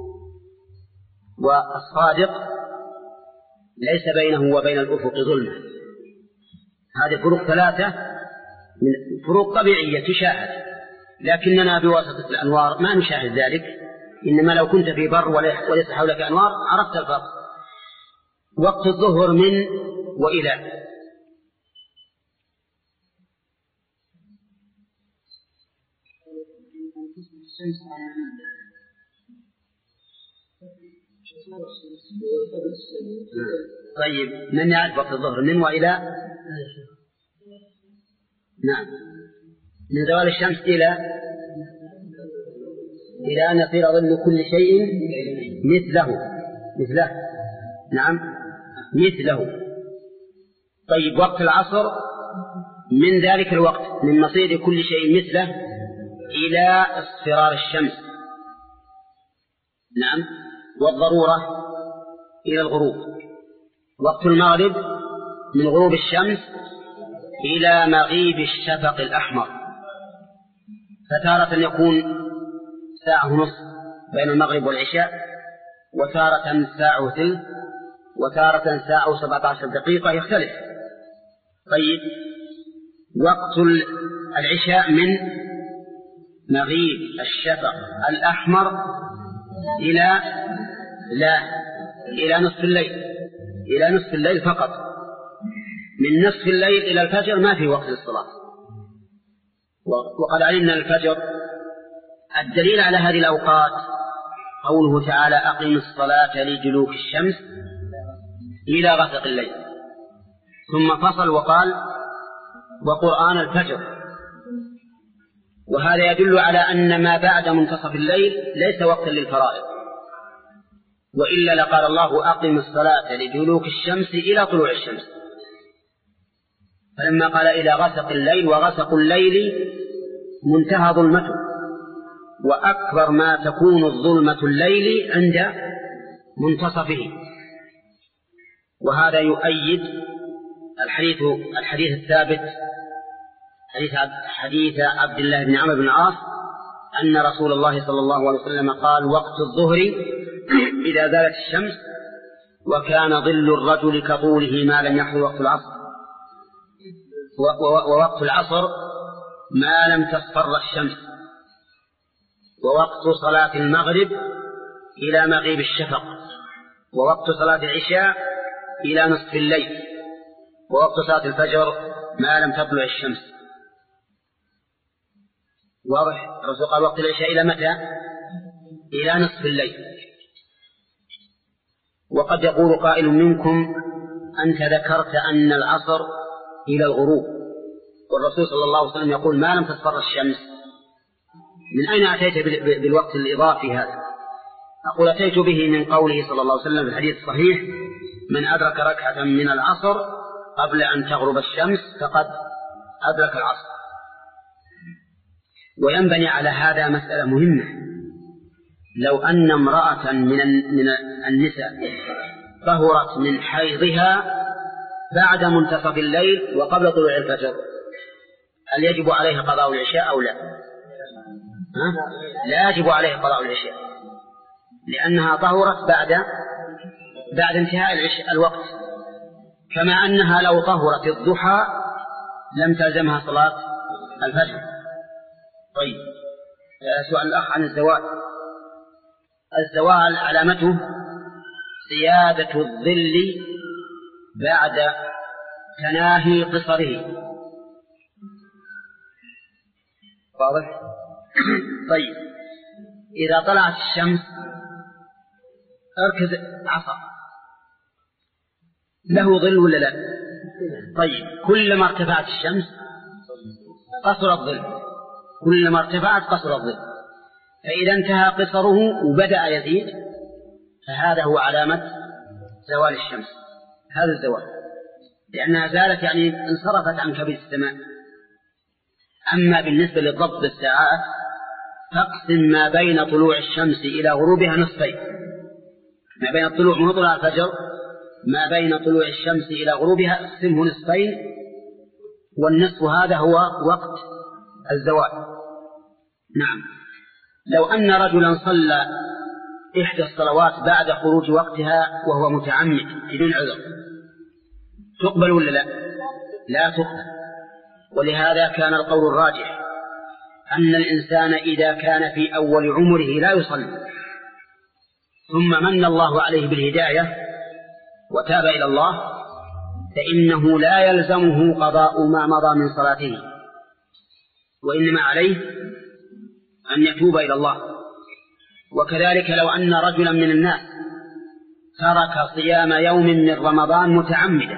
والصادق ليس بينه وبين الأفق ظلمة. هذه فروق ثلاثة من فروق طبيعية تشاهد، لكننا بواسطة الأنوار ما نشاهد ذلك، إنما لو كنت في بر وليس حولك أنوار عرفت الفرق. وقت الظهر من وإلى، طيب من يعرف وقت الظهر من وإلى؟ نعم، من زوال الشمس إلى إلى أن يصير ظل كل شيء مثله مثله نعم مثله. طيب وقت العصر من ذلك الوقت من مصير كل شيء مثله إلى اصفرار الشمس، نعم، والضرورة إلى الغروب. وقت المغرب من غروب الشمس إلى مغيب الشفق الأحمر، فتارة يكون ساعة ونصف بين المغرب والعشاء، وتارة ساعة وثلث، وتارة ساعة وسبعة عشر دقيقة، يختلف. طيب وقت العشاء من مغيب الشفق الأحمر إلى لا إلى نصف الليل، إلى نصف الليل فقط. من نصف الليل إلى الفجر ما في وقت الصلاة. وقد علمنا الفجر الدليل على هذه الأوقات قوله تعالى أقم الصلاة لدلوك الشمس إلى غسق الليل، ثم فصل وقال وقرآن الفجر. وهذا يدل على أن ما بعد منتصف الليل ليس وقتا للفرائض، وإلا لقال الله أقم الصلاة لدلوك الشمس إلى طلوع الشمس. فلما قال إلى غسق الليل، وغسق الليل منتهى ظلمته، وأكبر ما تكون الظلمة الليل عند منتصفه. وهذا يؤيد الحديث الحديث الثابت حديث حديث عبد الله بن عمرو بن العاص أن رسول الله صلى الله عليه وسلم قال وقت الظهر إذا زالت الشمس، وكان ظل الرجل كطوله ما لم يحضر وقت العصر، ووقت العصر ما لم تصفر الشمس، ووقت صلاة المغرب إلى مغيب الشفق، ووقت صلاة العشاء إلى نصف الليل، ووقت صلاة الفجر ما لم تطلع الشمس. واضح؟ الرسول قال وقت العشاء إلى متى؟ إلى نصف الليل. وقد يقول قائل منكم أنت ذكرت أن العصر إلى الغروب، والرسول صلى الله عليه وسلم يقول ما لم تصفر الشمس، من أين أتيت بالوقت الإضافي هذا؟ أقول أتيت به من قوله صلى الله عليه وسلم في الحديث الصحيح من أدرك ركعة من العصر قبل أن تغرب الشمس فقد أدرك العصر. وينبني على هذا مسألة مهمة، لو أن امرأة من النساء طهرت من حيضها بعد منتصف الليل وقبل طلوع الفجر، هل يجب عليها قضاء العشاء أو لا؟ ها؟ لا يجب عليها قضاء العشاء، لأنها طهرت بعد بعد انتهاء العشاء الوقت، كما أنها لو طهرت الضحى لم تلزمها صلاة الفجر. طيب سؤال الأخ عن الزوال. الزوال علامته زيادة الظل بعد تناهي قصره. واضح؟ طيب إذا طلعت الشمس اركز عصا له ظل ولا لا؟ طيب كلما ارتفعت الشمس قصر الظل، كلما ارتفعت قصر الظل، فإذا انتهى قصره وبدأ يزيد فهذا هو علامة زوال الشمس، هذا الزوال، لأنها زالت يعني انصرفت عن كبد السماء. أما بالنسبة للضبط بالساعات فاقسم ما بين طلوع الشمس إلى غروبها نصفين، ما بين الطلوع من طلوع الفجر ما بين طلوع الشمس إلى غروبها اقسمه نصفين، والنصف هذا هو وقت الزوال. نعم، لو أن رجلا صلى إحدى الصلوات بعد خروج وقتها وهو متعمد بدون عذر تقبل ولا لا؟ لا تقبل. ولهذا كان القول الراجح أن الإنسان إذا كان في أول عمره لا يصلي ثم من الله عليه بالهداية وتاب إلى الله فإنه لا يلزمه قضاء ما مضى من صلاته، وإنما عليه أن يتوب إلى الله. وكذلك لو أن رجلا من الناس ترك صيام يوم من رمضان متعمدا،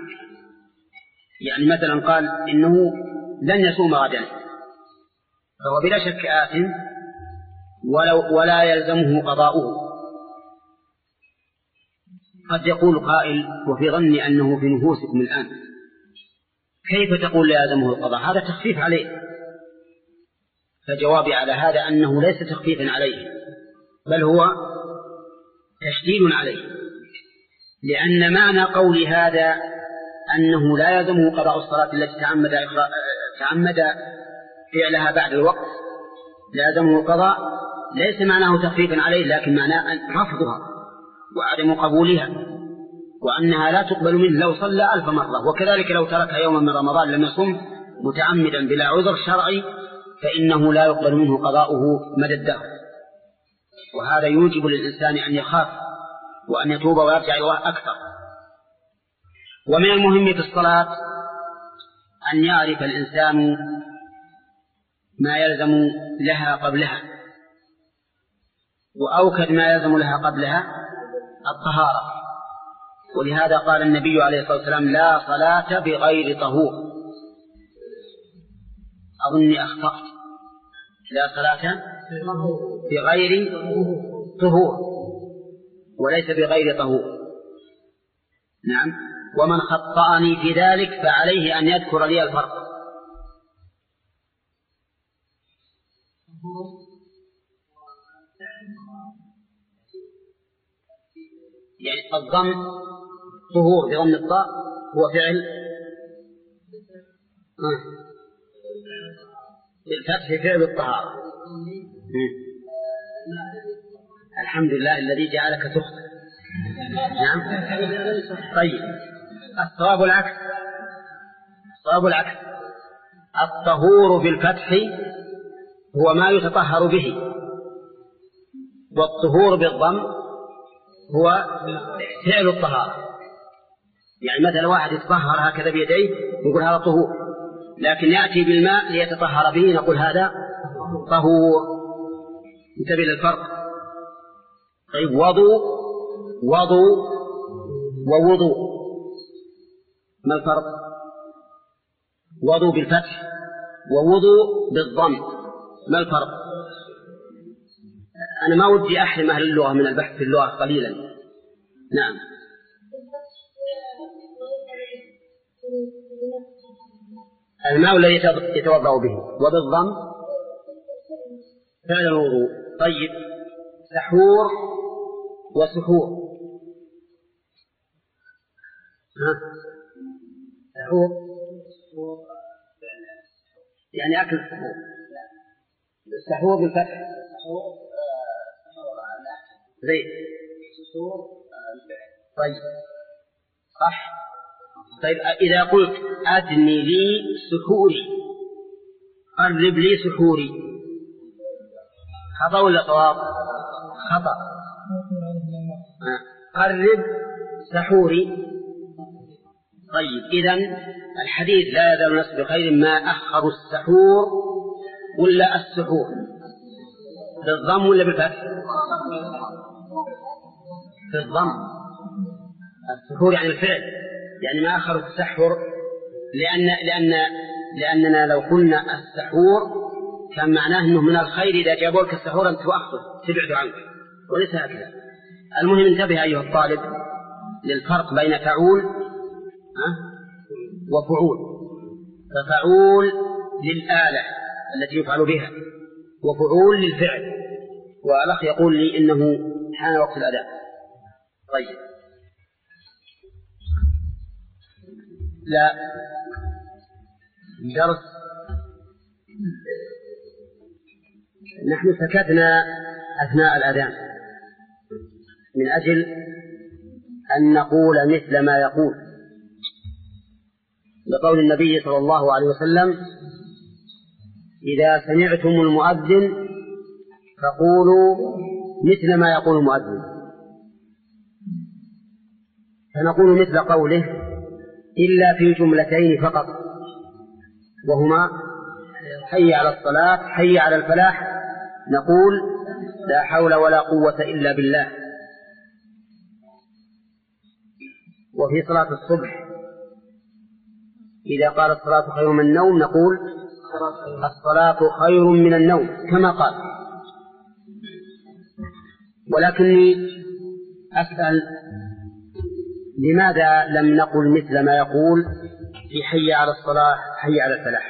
يعني مثلا قال إنه لن يصوم غدا، فهو بلا شك آثم ولو ولا يلزمه قضاؤه. قد يقول قائل وفي ظني أنه في نفوسكم الآن كيف تقول لا يلزمه القضاء؟ هذا تخفيف عليه. فجوابي على هذا أنه ليس تخفيفا عليه بل هو تشديد عليه، لأن معنى قول هذا أنه لا يلزمه قضاء الصلاة التي تعمد تعمد فعلها بعد الوقت، لا يلزمه القضاء، ليس معناه تخفيفا عليه، لكن معناه رفضها وعدم قبولها، وأنها لا تقبل منه لو صلى ألف مرة. وكذلك لو ترك يوما من رمضان لم يصم متعمدا بلا عذر شرعي فإنه لا يقبل منه قضاؤه مدى الدهر. وهذا يوجب للإنسان أن يخاف وأن يتوب ويرجع إلى الله أكثر. ومن المهم في الصلاة أن يعرف الإنسان ما يلزم لها قبلها، وأوكد ما يلزم لها قبلها الطهارة. ولهذا قال النبي عليه الصلاة والسلام لا صلاة بغير طهور. أظني أخطأت، لا صلاة بغير طهور وليس بغير طهور. نعم، ومن خطأني في ذلك فعليه أن يذكر لي الفرق. يعني الضم طهور بضم الطاء هو فعل آه. بالفتح فعل الطهارة. الحمد لله الذي جعلك تخطئ. نعم. طيب الصواب العكس، الصواب العكس، الطهور بالفتح هو ما يتطهر به، والطهور بالضم هو فعل الطهارة. يعني مثلا واحد يتطهر هكذا بيديه نقول هذا طهور، لكن يأتي بالماء ليتطهر به نقول هذا طهور. انتبه للفرق. طيب وضوء وضوء ووضوء، ما الفرق؟ وضوء بالفتح ووضوء بالضم، ما الفرق؟ أنا ما ودي أحرم أهل اللغة من البحث في اللغة قليلا. نعم. الماء الذي يتوضأ به، وبالضم فعل الوضوء. طيب سحور وسحور، ها سحور يعني أكل السحور. السحور بالفتح زي سحور. طيب صح. طيب إذا قلت أدني لي سحوري، قرب لي سحوري، خطأ ولا صواب؟ خطأ. قرب سحوري. طيب إذن الحديث لا يزال الناس بخير ما أخروا السحور ولا السحور؟ بالضم ولا بالفتح؟ بالضم. السحور يعني الفعل، يعني ما أخروا السحور، لأن لأن لأننا لو قلنا السحور كان معناه أنه من الخير إذا جابوا لك السحور أن تؤخذ تبعد عنك، وليس هكذا. المهم انتبه أيها الطالب للفرق بين فعول وفعول. ففعول للآلة التي يفعل بها، وفعول للفعل. والأخ يقول لي إنه حان وقت الأداء. طيب لا درس. نحن سكتنا أثناء الأذان من أجل أن نقول مثل ما يقول، لقول النبي صلى الله عليه وسلم: إذا سمعتم المؤذن فقولوا مثل ما يقول المؤذن. فنقول مثل قوله إلا في جملتين فقط، وهما حي على الصلاة حي على الفلاح، نقول لا حول ولا قوة إلا بالله. وفي صلاة الصبح إذا قال الصلاة خير من النوم نقول الصلاة خير من النوم كما قال. ولكني أسأل: لماذا لم نقل مثل ما يقول في حي على الصلاة حي على الفلاح؟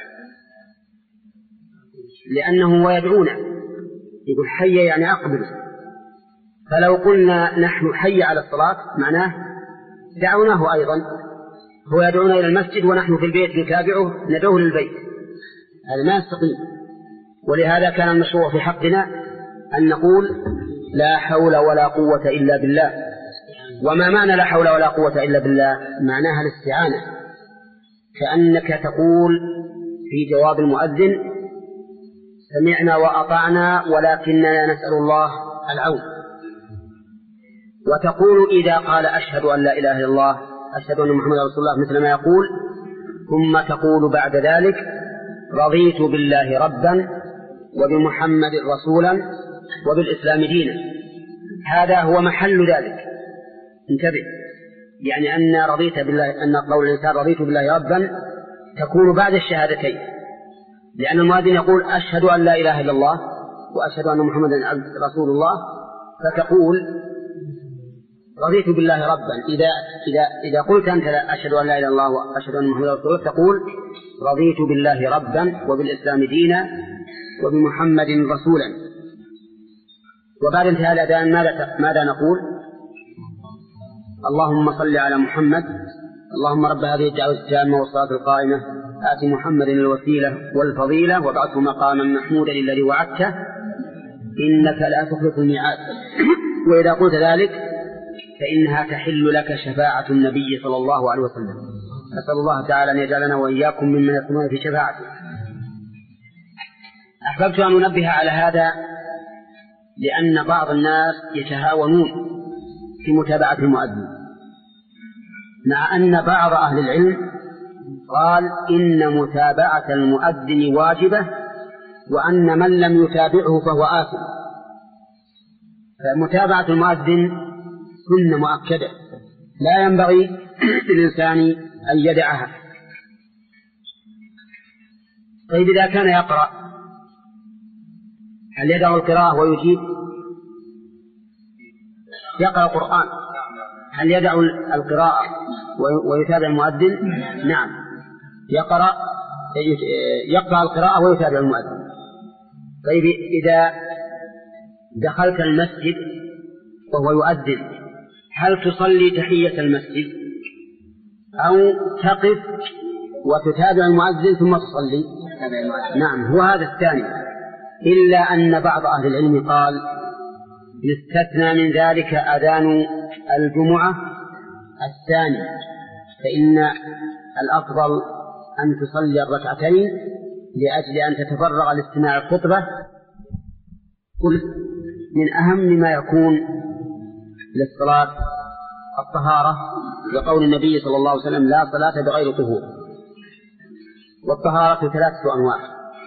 لأنه هو يدعونا، يقول حي يعني أقبل. فلو قلنا نحن حي على الصلاة معناه دعوناه أيضا، هو يدعونا إلى المسجد ونحن في البيت نتابعه ندعوه للبيت، هذا ما يستقيم. ولهذا كان المشروع في حقنا أن نقول لا حول ولا قوة إلا بالله. وما معنى لا حول ولا قوة إلا بالله؟ معناها الاستعانة، كأنك تقول في جواب المؤذن: سمعنا وأطعنا ولكننا نسأل الله العون. وتقول إذا قال أشهد أن لا إله إلا الله أشهد أن محمد رسول الله مثل ما يقول، ثم تقول بعد ذلك: رضيت بالله ربا وبمحمد رسولا وبالإسلام دينا. هذا هو محل ذلك، انتبه. يعني أن رضيت بالله، أن قول الإنسان رضيت بالله ربا تكون بعد الشهادتين، لأن المؤذن يقول أشهد أن لا إله إلا الله وأشهد أن محمدا رسول الله، فتقول رضيت بالله ربا. إذا إذا إذا قلت أنت أشهد أن لا إله إلا الله وأشهد أن محمدا رسول الله تقول رضيت بالله ربا وبالإسلام دينا وبمحمد رسولا. وبعد انتهاء الأذان ماذا ماذا نقول؟ اللهم صل على محمد، اللهم رب هذه الدعوة التامة والصلاة القائمة آت محمد الوسيلة والفضيلة وابعثه مقاما محمودا الذي وعدته إنك لا تخلف الميعاد. وإذا قلت ذلك فإنها تحل لك شفاعة النبي صلى الله عليه وسلم. أسأل الله تعالى أن يجعلنا وإياكم ممن يكونون في شفاعته. أحببت أن أنبه على هذا لأن بعض الناس يتهاونون في متابعة المؤذن، مع أن بعض أهل العلم قال إن متابعة المؤذن واجبة، وأن من لم يتابعه فهو آثم. فمتابعة المؤذن سنة مؤكدة لا ينبغي للإنسان أن يدعها. طيب إذا كان يقرأ هل يدع القراءة ويجيب؟ يقرأ القرآن هل يدع القراءة ويتابع المؤذن؟ نعم، يقرأ يقرأ القراءة ويتابع المؤذن. طيب إذا دخلت المسجد وهو يؤذن هل تصلي تحية المسجد أو تقف وتتابع المؤذن ثم تصلي؟ نعم، هو هذا الثاني، إلا أن بعض أهل العلم قال يستثنى من ذلك أذان الجمعة الثاني، فإن الأفضل أن تصلي الركعتين لأجل أن تتفرغ لاستماع الخطبة قلت من أهم ما يكون للصلاة الطهارة، لقول النبي صلى الله عليه وسلم: لا صلاة بغير طهور. والطهارة ثلاثة أنواع: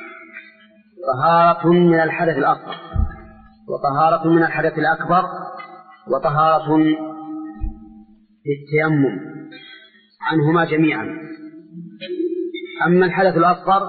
طهارة من الحدث الأصغر، وطهارة من الحدث الأكبر، وطهارة للتيمم عنهما جميعا. أما الحدث الأصغر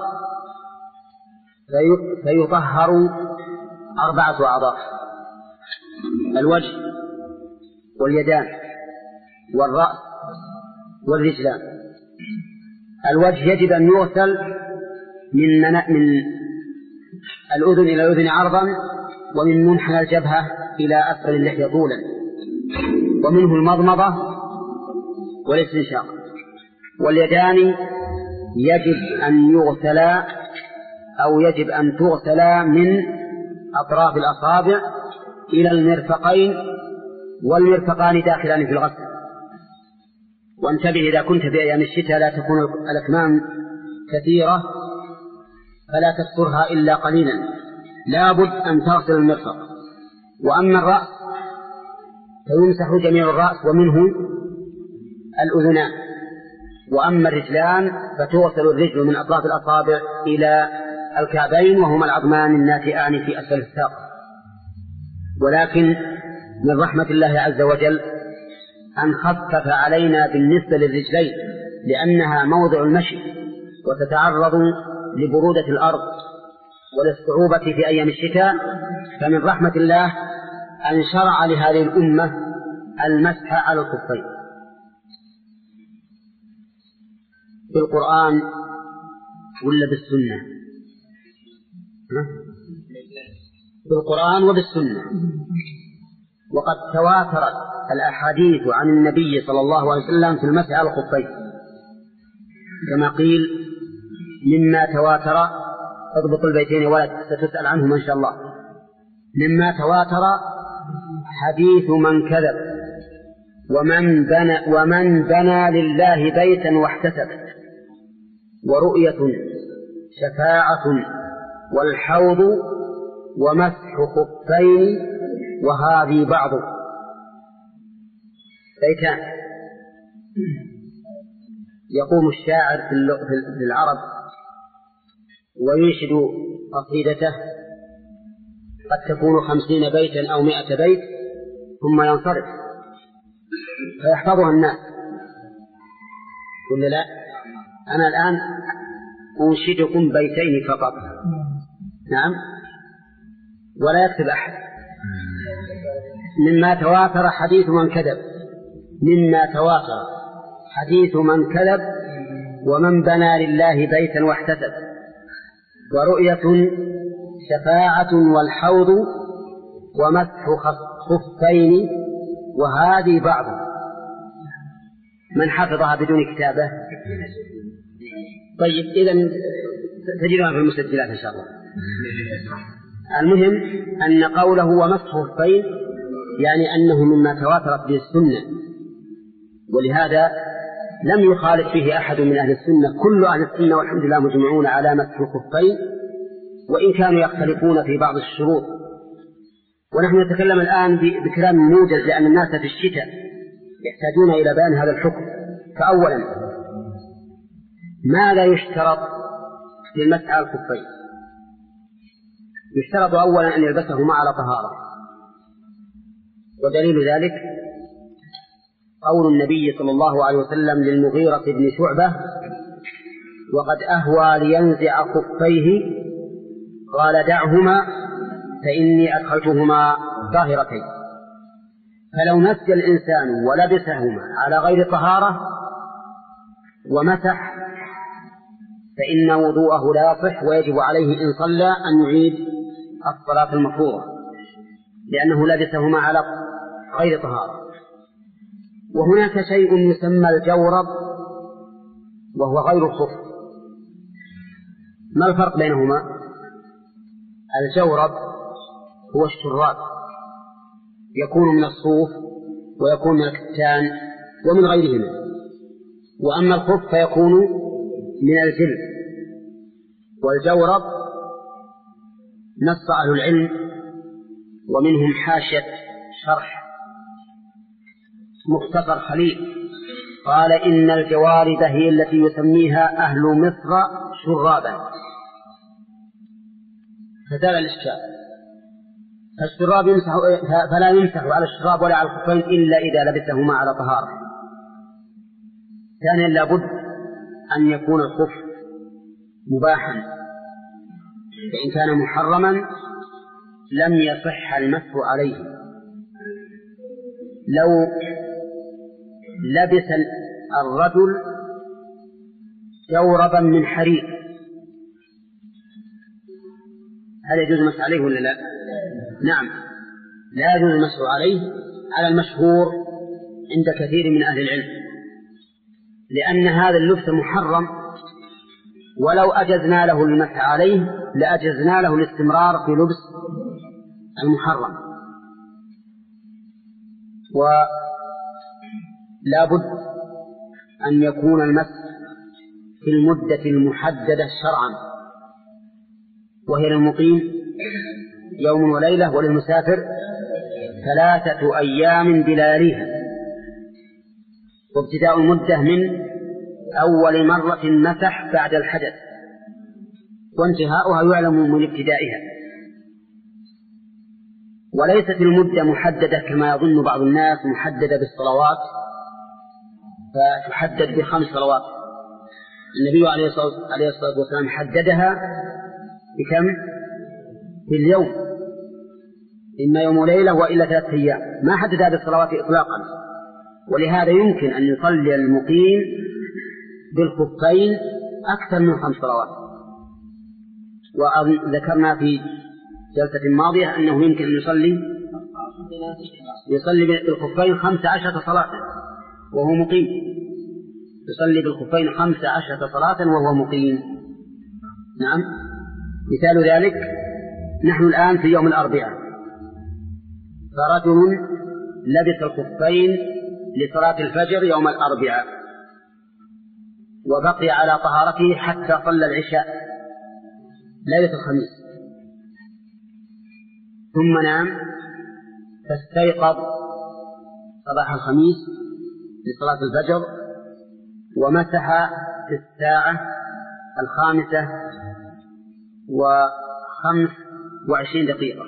فيطهر أربعة أعضاء: الوجه واليدان والرأس والرجلان. الوجه يجب أن يغسل من, من الأذن إلى الأذن عرضا، ومن منحنى الجبهة إلى أسفل اللحية طولا، ومنه المضمضة والاستنشاق. واليدان يجب أن يغسلا أو يجب أن تغسلا من أطراف الأصابع إلى المرفقين، والمرفقان داخلان في الغسل. وانتبه إذا كنت في أيام الشتاء لا تكون الأكمام كثيرة فلا تسترها إلا قليلا، لا بد أن تغسل المرفق. وأما الرأس فيمسح جميع الرأس ومنه الأذنان. وأما الرجلان فتغسل الرجل من أطراف الأصابع إلى الكعبين، وهما العظمان الناتئان في أسفل الساق. ولكن من رحمة الله عز وجل أن خفف علينا بالنسبة للرجلين، لأنها موضع المشي وتتعرض لبرودة الأرض وللصعوبة في أيام الشتاء، فمن رحمة الله أن شرع لهذه الأمة المسح على الخفين. بالقرآن ولا بالسنة؟ بالقرآن وبالسنة. وقد تواترت الأحاديث عن النبي صلى الله عليه وسلم في المسح على الخفين، كما قيل: مما تواتر، اضبط البيتين ولا ستسأل عنهما إن شاء الله. مما تواتر حديث من كذب ومن بنى, ومن بنى لله بيتا واحتسب، ورؤية شفاعة والحوض ومسح خفين وهذه بعض. بيتان. يقوم الشاعر في العرب وينشد قصيدته، قد تكون خمسين بيتا أو مائة بيت، ثم ينصرف فيحفظها الناس، ولا لا؟ أنا الآن أنشدكم بيتين فقط، نعم، ولا يكتب أحد. مما تواتر حديث من كذب، مما تواتر حديث من كذب ومن بنى لله بيتا واحتسب، ورؤية شفاعة والحوض ومسح خفين وهذه بعض. من حفظها بدون كتابة؟ طيب، إذن تجدها في المسجلات إن شاء الله. المهم أن قوله ومسح خفين يعني أنه مما تواترت به السنة، ولهذا لم يخالف فيه أحد من أهل السنة. كل أهل السنة والحمد لله مجمعون على مسح الخفين، وإن كانوا يختلفون في بعض الشروط. ونحن نتكلم الآن بكلام موجز، لأن الناس في الشتاء يحتاجون إلى بيان هذا الحكم. فأولا، ماذا يشترط للمسح على الخفين؟ يشترط أولا أن يلبسهما على طهارة، ودليل ذلك قول النبي صلى الله عليه وسلم للمغيرة بن شعبة: وقد أهوى لينزع خفيه قال: دعهما فإني أدخلتهما طاهرتين. فلو نسي الإنسان ولبسهما على غير طهارة ومسح فإن وضوءه لا يصح، ويجب عليه إن صلى أن يعيد الصلاة المفروضة، لأنه لبسهما على غير طهارة. وهناك شيء يسمى الجورب وهو غير الخف. ما الفرق بينهما؟ الجورب هو الشراب، يكون من الصوف ويكون من الكتان ومن غيرهما. وأما الخف فيكون من الجلد. والجورب نص أهل العلم ومنهم حاشية شرح مختصر خليل قال إن الجوارد هي التي يسميها أهل مصر شرابا. فزال الإشكال. الشراب يمسح فلا يمسح على الشراب ولا على الخفين إلا إذا لبسهما على طهارة. ثانيا لابد أن يكون الخف مباحا، فإن كان محرما لم يصح المسح عليه. لو لبس الرجل جوربا من حرير هل يجوز المسح عليه ولا لا؟ نعم، لا يجوز المسح عليه على المشهور عند كثير من أهل العلم، لأن هذا اللبس محرم، ولو أجزنا له المسح عليه لأجزنا له الاستمرار في لبس المحرم. ولا بد أن يكون المسح في المدة المحددة شرعا، وهي للمقيم يوم وليلة وللمسافر ثلاثة أيام بلياليها، وابتداء المدة من أول مرة مسح بعد الحدث، وانتهاؤها يعلم من ابتدائها. وليست المدة محددة كما يظن بعض الناس محددة بالصلوات، فتحدد بخمس صلوات. النبي عليه الصلاة والسلام حددها بكم؟ في اليوم، إما يوم وليلة وإلا ثلاثة أيام، ما حددها بالصلوات إطلاقا. ولهذا يمكن أن يصلي المقيم بالخفين أكثر من خمس صلوات. وذكرنا في جلسة ماضية أنه يمكن أن يصلي يصلي بالخفين خمس عشرة صلاة وهو مقيم، يصلي بالخفين خمس عشرة صلاة وهو مقيم. نعم، مثال ذلك نحن الآن في يوم الأربعاء، فرجل لبس الخفين لصلاة الفجر يوم الأربعاء وبقي على طهارته حتى صلى العشاء ليلة الخميس، ثم نام فاستيقظ صباح الخميس لصلاة الفجر ومسح في الساعة الخامسة وخمس وعشرين دقيقة.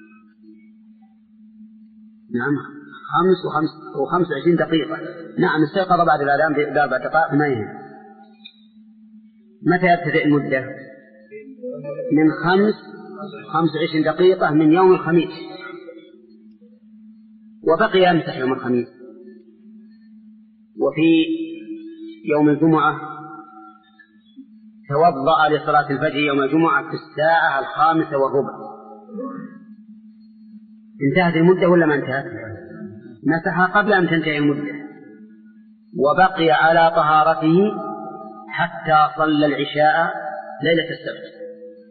نعم، خمس وخمس وخمس وعشرين دقيقة. نعم، استيقظ بعد الأذان بأربع دقائق ما يهم. متى يبتدئ المدة؟ من خمس خمس وعشرين دقيقة من يوم الخميس، وبقي يمسح يوم الخميس. وفي يوم الجمعة توضأ لصلاة الفجر يوم الجمعة في الساعة الخامسة والربع. انتهت المدة ولا ما انتهت؟ مسح قبل أن تنتهي المدة، وبقي على طهارته حتى صلى العشاء ليلة السبت.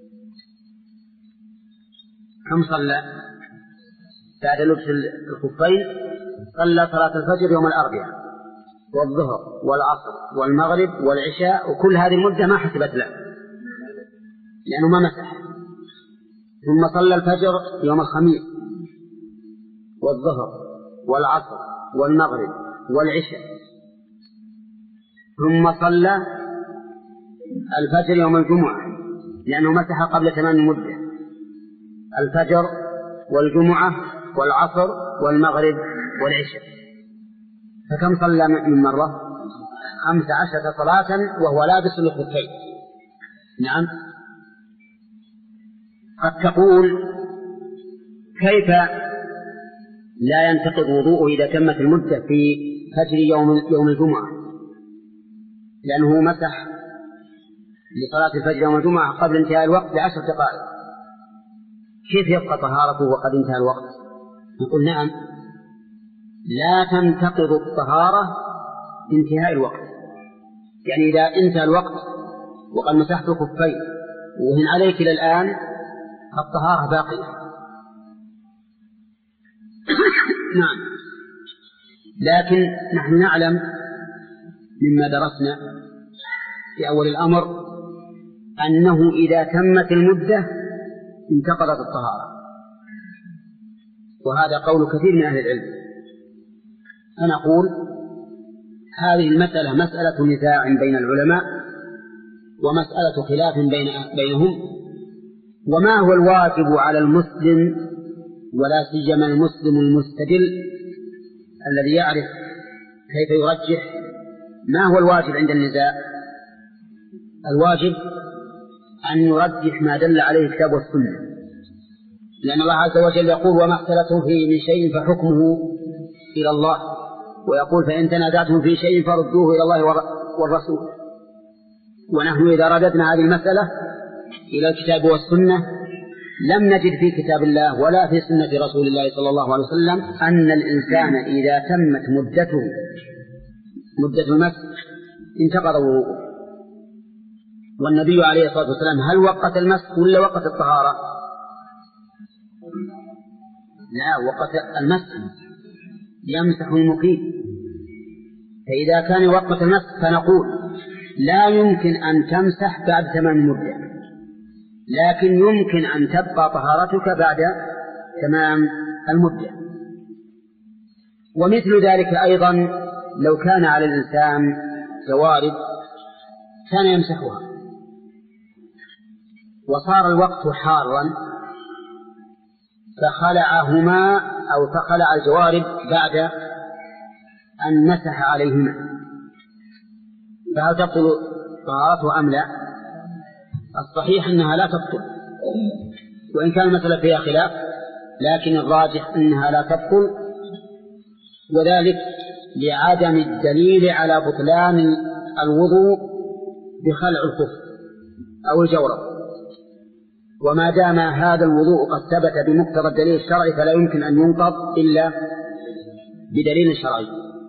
كم صلى بعد لبس الخفين؟ صلى صلاة الفجر يوم الأربعاء والظهر والعصر والمغرب والعشاء، وكل هذه المدة ما حسبت له لأنه ما مسح. ثم صلى الفجر يوم الخميس والظهر والعصر والمغرب والعشاء، ثم صلى الفجر يوم الجمعة لأنه مسح قبل تمام المدة، الفجر والجمعة والعصر والمغرب والعشاء. فكم صلى من مرة؟ خمس عشرة صلاة وهو لابس الخفين. نعم. قد تقول كيف لا ينتقض وضوءه إذا تمت المدة في فجر يوم يوم الجمعة؟ لأنه مسح لصلاة الفجر يوم الجمعة قبل انتهاء الوقت بعشر دقائق، كيف يبقى طهارته وقد انتهى الوقت؟ نقول نعم، لا تنتقض الطهارة بانتهاء الوقت. يعني إذا انتهى الوقت وقد مسحت الخفين وهن عليك إلى الآن الطهارة باقية. نعم، لكن نحن نعلم مما درسنا في أول الأمر أنه إذا تمت المدة انتقضت الطهارة، وهذا قول كثير من أهل العلم. أنا أقول هذه المسألة مسألة نزاع بين العلماء ومسألة خلاف بين بينهم، وما هو الواجب على المسلم ولا سيما المسلم المستدل الذي يعرف كيف يرجح؟ ما هو الواجب عند النزاع؟ الواجب أن يرجح ما دل عليه الكتاب والسنة، لأن الله عز وجل يقول وما اختلفتم فيه من شيء فحكمه إلى الله، ويقول فإن تنازعتم في شيء فردوه إلى الله والرسول. ونحن إذا رددنا هذه المسألة إلى الكتاب والسنة لم نجد في كتاب الله ولا في سنة رسول الله صلى الله عليه وسلم أن الإنسان إذا تمت مدته مدة المس انتقض وضوءه. والنبي عليه الصلاة والسلام هل وقت المس ولا وقت الطهارة؟ لا، وقت المس يمسح المقيم. فإذا كان وقت المس فنقول لا يمكن أن تمسح بعد تمام المدة، لكن يمكن أن تبقى طهارتك بعد تمام المدة. ومثل ذلك أيضا لو كان على الإنسان جوارب كان يمسحها وصار الوقت حارا فخلعهما أو فخلع الجوارب بعد أن مسح عليهما، فهل تبطل طهارته أم لا؟ الصحيح أنها لا تبطل، وإن كان المسألة فيها خلاف، لكن الراجح أنها لا تبطل، وذلك لعدم الدليل على بطلان الوضوء بخلع الخف أو الجورب. وما دام هذا الوضوء قد ثبت بمقتضى الدليل الشرعي فلا يمكن أن ينقض إلا بدليل شرعي.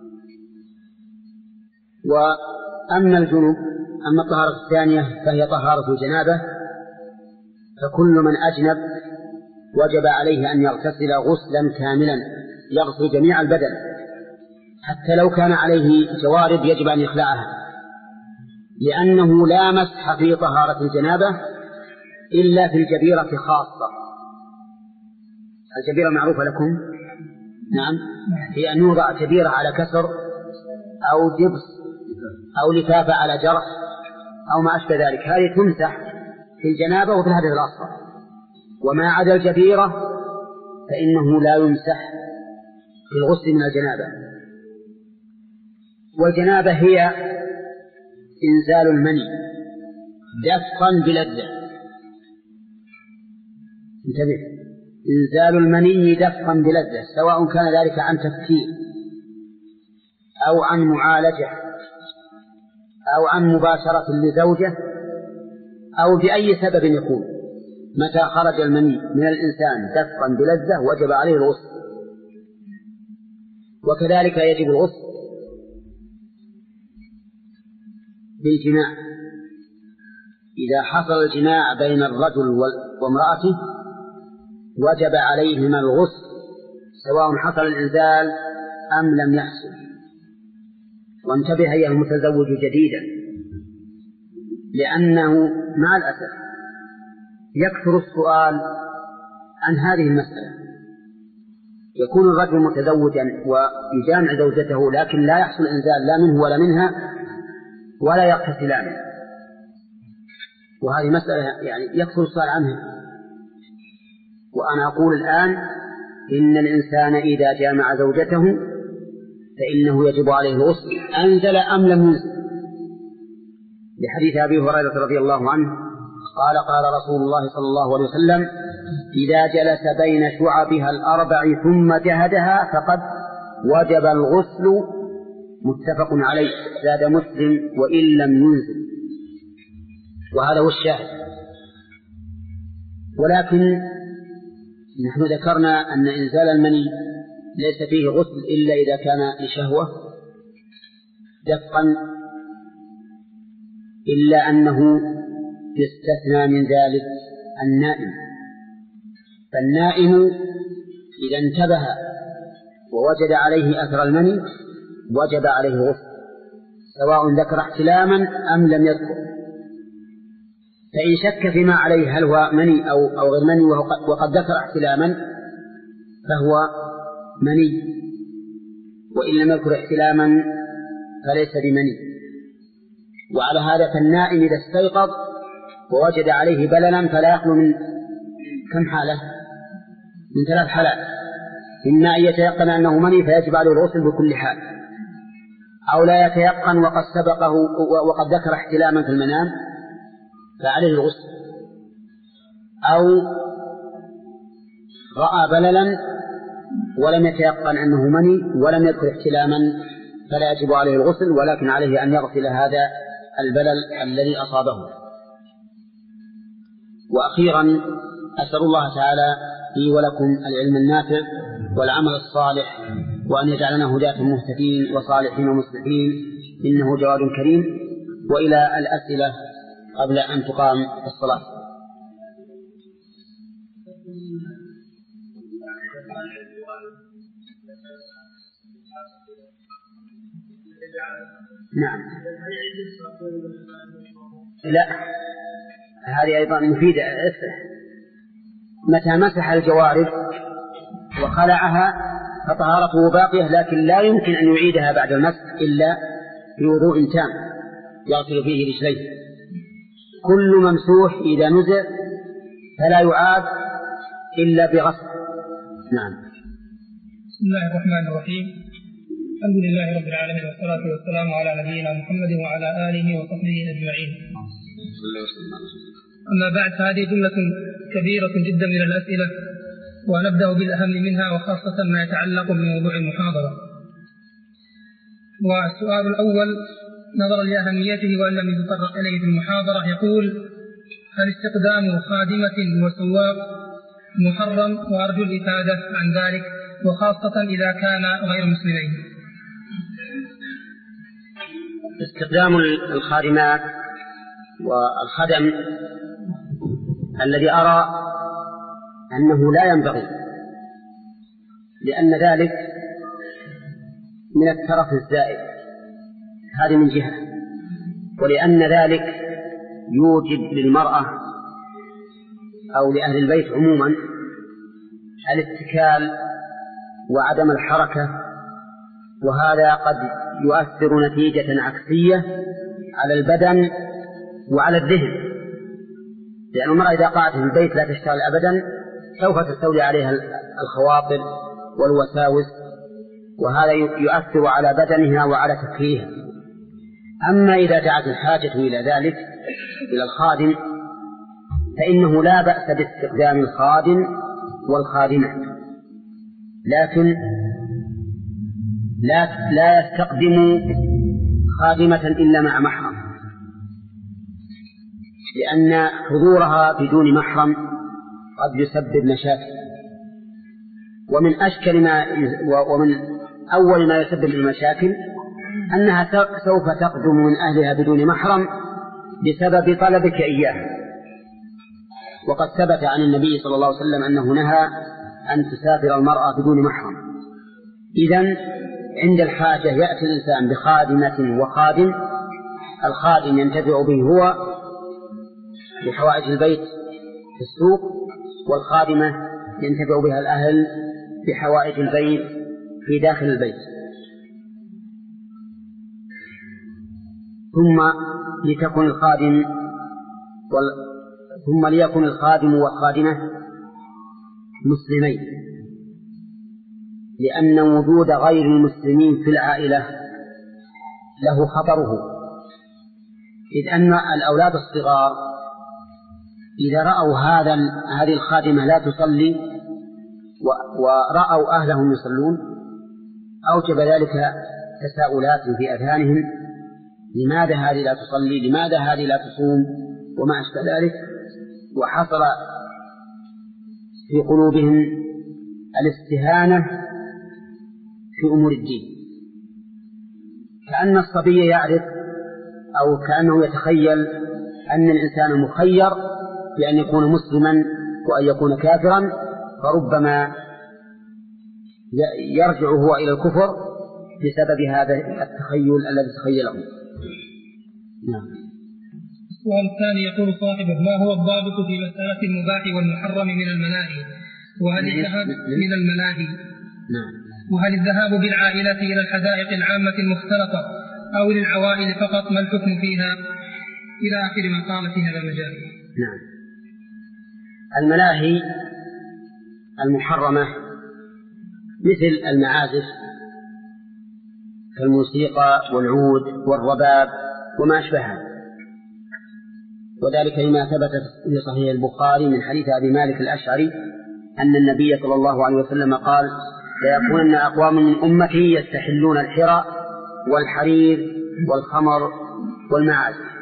وأما الجنوب، أما الطهارة الثانية فهي طهارة الجنابة، فكل من أجنب وجب عليه أن يغتسل غسلا كاملا يغسل جميع البدن، حتى لو كان عليه جوارب يجب أن يخلعها، لأنه لا مسح في طهارة الجنابة إلا في الجبيرة خاصة. الجبيرة معروفة لكم؟ نعم، هي أن يوضع جبيرة على كسر أو دبس أو لفافة على جرح أو ما أشبه ذلك، هذه تمسح في الجنابة وفي الحدث الأصغر. وما عدا الجبيرة فإنه لا يمسح في الغسل من الجنابة. والجنابة هي إنزال المني دفقا بلذة، انتبه، إنزال المني دفقا بلذة، سواء كان ذلك عن تفكير أو عن معالجة أو عن مباشرة لزوجة أو بأي سبب يكون. متى خرج المني من الإنسان دفقا بلذة وجب عليه الغسل. وكذلك يجب الغسل بالجماع، إذا حصل الجماع بين الرجل وامرأته وجب عليهما الغسل سواء حصل الإنزال أم لم يحصل. وانتبه أيها المتزوج جديدا، لأنه مع الأسف يكثر السؤال عن هذه المسألة. يكون الرجل متزوجا ويجامع زوجته لكن لا يحصل إنزال لا منه ولا منها ولا يغتسلان، وهذه مسألة يعني يكثر السؤال عنها. وأنا أقول الآن إن الإنسان إذا جامع زوجته فإنه يجب عليه الغسل أنزل أم لم ينزل، لحديث أبي هريرة رضي الله عنه قال قال رسول الله صلى الله عليه وسلم إذا جلس بين شعبها الأربع ثم جهدها فقد وجب الغسل، متفق عليه، زاد مسلم وإن لم ينزل. وهذا هو الشاهد. ولكن نحن ذكرنا أن إنزال المني ليس فيه غسل إلا إذا كان لشهوة دفقا، إلا أنه يستثنى من ذلك النائم. فالنائم إذا انتبه ووجد عليه أثر المني وجب عليه غسل سواء ذكر احتلاما أم لم يذكر. فإن شك فيما عليه هل هو مني أو, أو غير مني وقد ذكر احتلاما فهو مني، وإن لم يذكر احتلاما فليس بمني. وعلى هذا فالنائم إذا استيقظ ووجد عليه بللا فلا يخلو من كم حالة؟ من ثلاث حالات: إما أن يتيقن أنه مني فيجب عليه الغسل بكل حال، أو لا يتيقن وقد سبقه وقد ذكر احتلاما في المنام فعليه الغسل، أو رأى بللا ولم يتيقن أنه مني ولم يذكر احتلاما فلا يجب عليه الغسل، ولكن عليه أن يغسل هذا البلل الذي أصابه. وأخيرا أسأل الله تعالى لي ولكم العلم النافع والعمل الصالح، وأن يجعلنا هداة مهتدين وصالحين ومصلحين، إنه جواد كريم. وإلى الأسئلة قبل أن تقام الصلاة. نعم. لا، هذه أيضا مفيدة. متى مسح الجوارب وخلعها فطهارته باقية، لكن لا يمكن أن يعيدها بعد المسح إلا بوضوء تام يغسل فيه رجليه. كل ممسوح إذا نزع فلا يعاد إلا بغسل. نعم. بسم الله الرحمن الرحيم. الحمد لله رب العالمين، والصلاة والسلام على نبينا محمد وعلى آله وصحبه أجمعين. أما بعد، فهذه جملة كبيرة جدا من الأسئلة، ونبدأ بالأهم منها وخاصة ما يتعلق بموضوع المحاضرة. والسؤال الأول نظرا لأهميته وأن لم يتطرق إليه في المحاضرة، يقول: هل استخدام خادمة وسواق محرم؟ وأرجو الإفادة عن ذلك، وخاصة إذا كان غير مسلمين. استخدام الخادمات والخدم الذي أرى أنه لا ينبغي، لأن ذلك من الترف الزائد، هذه من جهة، ولأن ذلك يوجب للمرأة أو لأهل البيت عموما الاتكال وعدم الحركة، وهذا قد يؤثر نتيجة عكسية على البدن وعلى الذهن، لأن المرأة إذا قعدت في البيت لا تشتغل أبدا سوف تستولي عليها الخواطر والوساوس، وهذا يؤثر على بدنها وعلى تفكيرها. أما إذا دعت الحاجة إلى ذلك إلى الخادم فإنه لا بأس باستخدام الخادم والخادمة، لكن لا, لا يستخدم خادمة إلا مع محرم، لأن حضورها بدون محرم قد يسبب مشاكل. ومن أشكل ما ومن أول ما يسبب المشاكل أنها سوف تقدم من أهلها بدون محرم بسبب طلبك إياها، وقد ثبت عن النبي صلى الله عليه وسلم أنه نهى أن تسافر المرأة بدون محرم. إذن عند الحاجة يأتي الإنسان بخادمة وخادم، الخادم ينتفع به هو بحوائج البيت في السوق، والخادمة ينتفع بها الأهل بحوائج البيت في داخل البيت. ثم لتكن الخادم وال... ثم ليكن الخادم والخادمة مسلمين، لأن وجود غير المسلمين في العائلة له خطره، إذ أن الأولاد الصغار إذا رأوا هذا هذه الخادمة لا تصلي ورأوا أهلهم يصلون أوجب ذلك تساؤلات في أذهانهم: لماذا هذه لا تصلي؟ لماذا هذه لا تصوم؟ وما أشبه ذلك، وحصل في قلوبهم الاستهانة في أمور الدين، كأن الصبي يعرف أو كأنه يتخيل أن الإنسان مخير بأن يكون مسلما وأن يكون كافرا، فربما يرجع هو إلى الكفر بسبب هذا التخيل الذي تخيله. نعم. السؤال الثاني يقول صاحبه: ما هو الضابط في مسألة المباح والمحرم من المناهي؟ وهل الذهاب من الملاهي نعم. وهل الذهاب بالعائلة إلى الحدائق العامة المختلطة أو للعوائل فقط ما الحكم فيها إلى آخر ما قال في هذا المجال. نعم. الملاهي المحرمة مثل المعازف كالموسيقى والعود والرباب وما أشبهها، وذلك لما ثبت في صحيح البخاري من حديث أبي مالك الأشعري أن النبي صلى الله عليه وسلم قال: سيكونن أقوام من أمتي يستحلون الحرى والحرير والخمر والمعازف،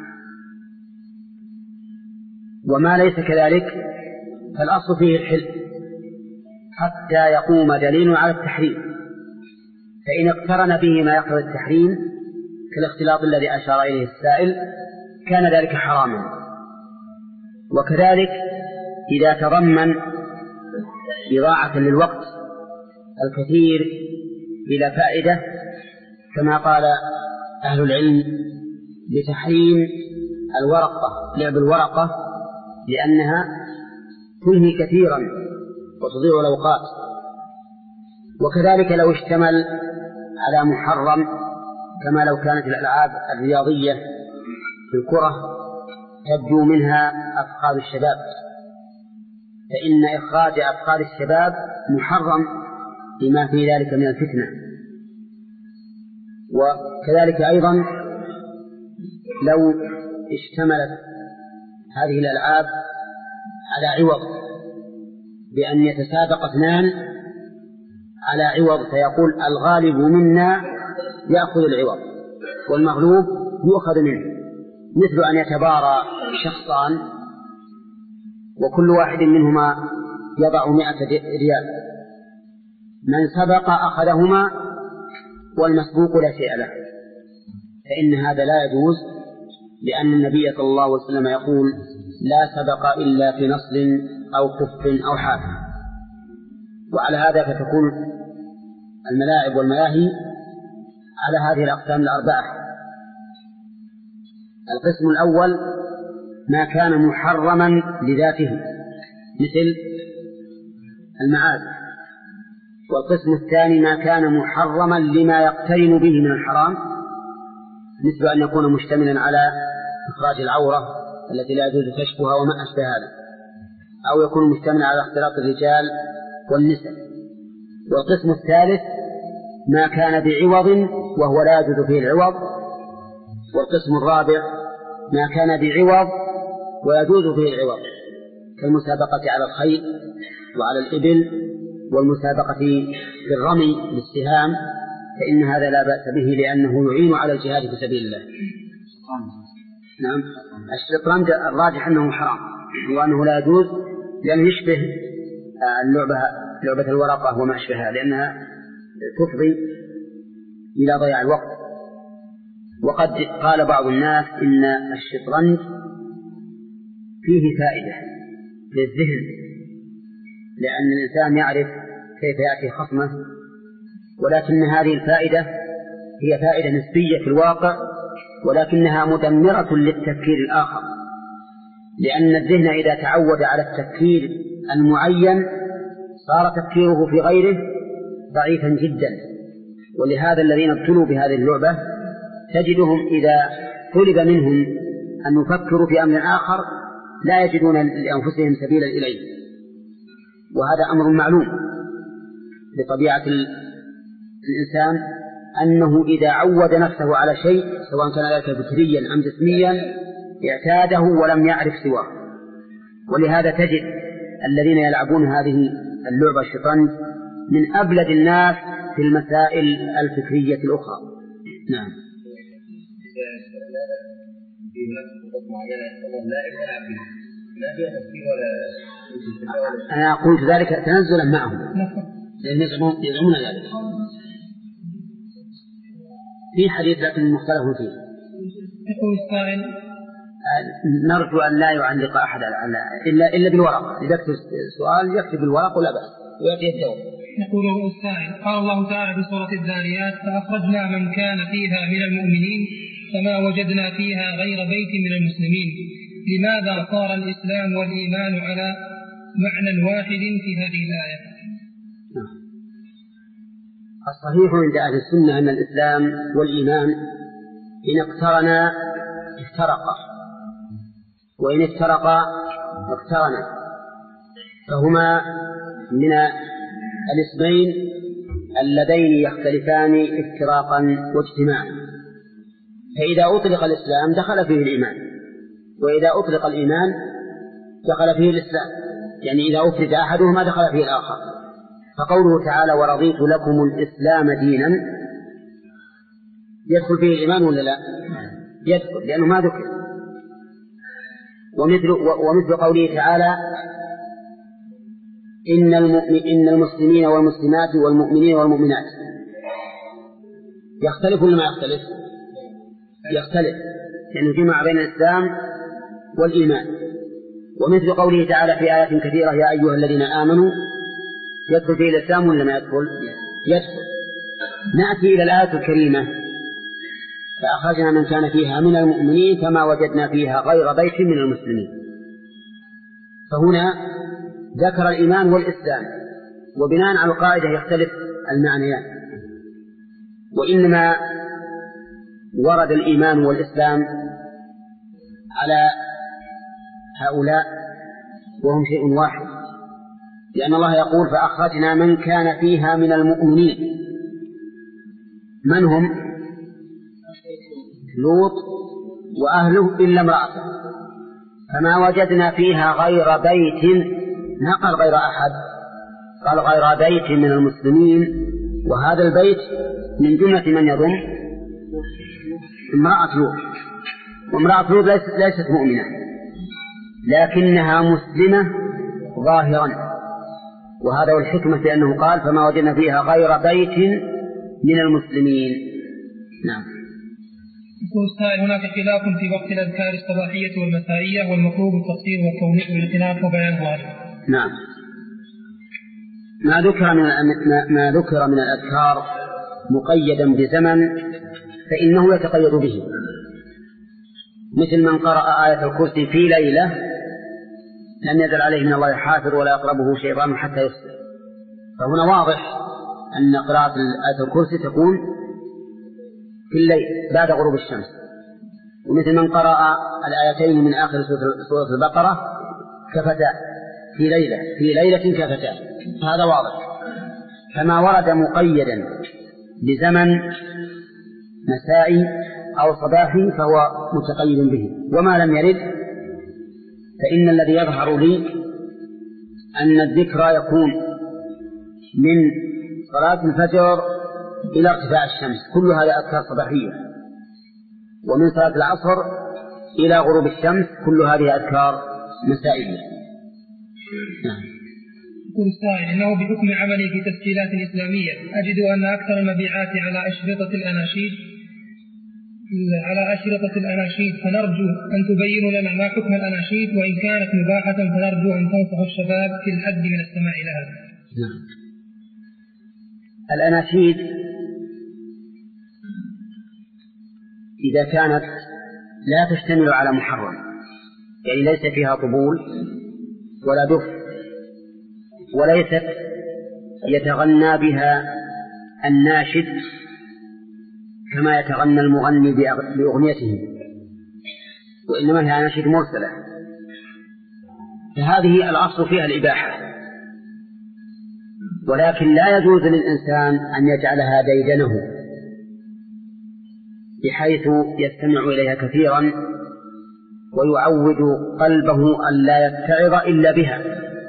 وما ليس كذلك فالأصل فيه الحل حتى يقوم دليل على التحريم، فإن اقترن به ما يقتضي التحريم كالاختلاط الذي أشار إليه السائل كان ذلك حراما. وكذلك إذا تضمن إضاعة للوقت الكثير بلا فائدة كما قال أهل العلم بتحريم الورقة، لعب الورقة، لأنها تنهي كثيرا وتضيع الأوقات. وكذلك لو اشتمل على محرم كما لو كانت الألعاب الرياضية في الكرة تبدو منها أفخاذ الشباب، فإن إخراج أفخاذ الشباب محرم لما في ذلك من الفتنة. وكذلك أيضا لو اشتملت هذه الألعاب على عوض بأن يتسابق اثنان على عوض فيقول الغالب منا يأخذ العوض والمغلوب يؤخذ منه، مثل أن يتبارى شخصان وكل واحد منهما يضع مئة ريال، من سبق أخذهما والمسبوق لا شيء له، فإن هذا لا يجوز، لأن النبي صلى الله عليه وسلم يقول: لا سبق إلا في نصل أو كف أو حافٍ. وعلى هذا فتكون الملاعب والملاهي على هذه الأقسام الأربعة. القسم الأول ما كان محرما لذاته مثل المعازف، والقسم الثاني ما كان محرما لما يقترن به من الحرام، مثل أن يكون مشتملا على إخراج العورة التي لا يجوز كشفها وما أشبه هذا، أو يكون مشتملا على اختلاط الرجال والنساء. والقسم الثالث ما كان بعوض وهو لا يجوز فيه العوض. والقسم الرابع ما كان بعوض ويجوز فيه العوض كالمسابقة على الخيل وعلى الإبل والمسابقة في الرمي بالسهام، فإن هذا لا بأس به لأنه يعين على الجهاد في سبيل الله. نعم. الشطرنج الراجح أنه حرام وأنه لا يجوز لأنه يشبه اللعبة لعبة الورقة وما أشبهها، لأنها تفضي إلى ضياع الوقت. وقد قال بعض الناس إن الشطرنج فيه فائدة للذهن، لأن الإنسان يعرف كيف يأتي خصمه، ولكن هذه الفائدة هي فائدة نسبية في الواقع، ولكنها مدمرة للتفكير الآخر، لأن الذهن إذا تعود على التفكير المعين صار تفكيره في غيره ضعيفا جدا. ولهذا الذين ابتلوا بهذه اللعبة تجدهم إذا طلب منهم أن يفكروا في أمر آخر لا يجدون لأنفسهم سبيلا إليه، وهذا أمر معلوم بطبيعة الإنسان أنه إذا عود نفسه على شيء سواء كان ذلك فكريا أم جسميا اعتاده ولم يعرف سواه. ولهذا تجد الذين يلعبون هذه اللعبة الشطرنج من أبلد الناس في المسائل الفكرية الأخرى. نعم. أنا قلت ذلك تنزلا معهم لأن يزعمون ذلك في حديث لكن مختلف فيه. يقول السائل: نرجو أن لا يعلق أحد على إلا إلا بالورق، إذا يكتب سؤال يكتب بالورق ولا بأس ويأتي الجواب. يقول السائل: قال الله تعالى في سورة الذاريات: فأخرجنا من كان فيها من المؤمنين فما وجدنا فيها غير بيت من المسلمين. لماذا صار الإسلام والإيمان على معنى واحد في هذه الآية. الصحيح عند أهل السنة أن الإسلام والإيمان إن اقترنا افترقا، وإن افترقا اقترنا، فهما من الاسمين اللذين يختلفان افتراقا واجتماعا. فإذا أطلق الإسلام دخل فيه الإيمان، وإذا أطلق الإيمان دخل فيه الإسلام، يعني إذا أفرد أحدهما دخل فيه الآخر. فقوله تعالى ورضيت لكم الإسلام دينا يدخل فيه الإيمان ولا لا؟ يدخل، لأنه ما ذكر. ومثل, ومثل قوله تعالى إن, إن المسلمين والمسلمات والمؤمنين والمؤمنات، يختلف ولا ما يختلف؟ يختلف، لأنه جمع بين الإسلام والإيمان. ومثل قوله تعالى في آيات كثيرة يا أيها الذين آمنوا، يدخل فيه الإسلام ولا ما يدخل؟ يدخل. نأتي إلى الآية الكريمة فأخرجنا من كان فيها من المؤمنين فما وجدنا فيها غير بيت من المسلمين. فهنا ذكر الإيمان والإسلام، وبناء على القاعدة يختلف المعنيان، وإنما ورد الإيمان والإسلام على هؤلاء وهم شيء واحد، لأن الله يقول فأخرجنا من كان فيها من المؤمنين. من هم؟ لوط وأهله إلا امرأته، فما وجدنا فيها غير بيت، ما قال غير أحد، قال غير بيت من المسلمين، وهذا البيت من جملة من يضم امرأة لوط. وامرأة لوط ليست, ليست مؤمنة لكنها مسلمة ظاهرا، وهذا هو الحكمة في أنه قال فما وجدنا فيها غير بيت من المسلمين. نعم. يقول السائل هناك خلاف في وقت الأذكار الصباحية والمسائية، والمطلوب التفصيل والتوضيح والاختلاف وبيان ذلك. نعم. ما ذكر من ما ذكر من الأذكار مقيدا بزمن فإنه يتقيد به، مثل من قرأ آية الكرسي في ليلة لم يزل عليه من الله حافظ ولا يقربه شيطان حتى يصبح، فهنا واضح أن قراءة آية الكرسي تكون في الليل بعد غروب الشمس. ومثل من قرأ الآيتين من آخر سورة البقرة كفتاه في ليلة في ليلة كفتاه، هذا واضح. فما ورد مقيدا بزمن مسائي أو صباحي فهو متقيد به، وما لم يرد فإن الذي يظهر لي أن الذكر يكون من صلاة الفجر إلى ارتفاع الشمس، كل هذا أذكار صباحية، ومن صلاة العصر إلى غروب الشمس كل هذه أذكار مسائية. نعم. يقول السائل إنه بحكم عملي في تسجيلات الإسلامية أجد أن أكثر المبيعات على أشرطة الأناشيد على أشرطة الأناشيد فنرجو أن تبينوا لنا ما حكم الأناشيد، وإن كانت مباحة فنرجو أن تنصحوا الشباب في الحد من السماع لها. نعم. الأناشيد إذا كانت لا تشتمل على محرم، يعني ليس فيها طبول ولا دف، وليست يتغنى بها الناشد كما يتغنى المغني بأغنيته، وإنما هي أناشيد مرسلة، فهذه الأصل فيها الإباحة، ولكن لا يجوز للإنسان أن يجعلها ديدنه بحيث يستمع إليها كثيرا ويعود قلبه أن لا يتعظ إلا بها،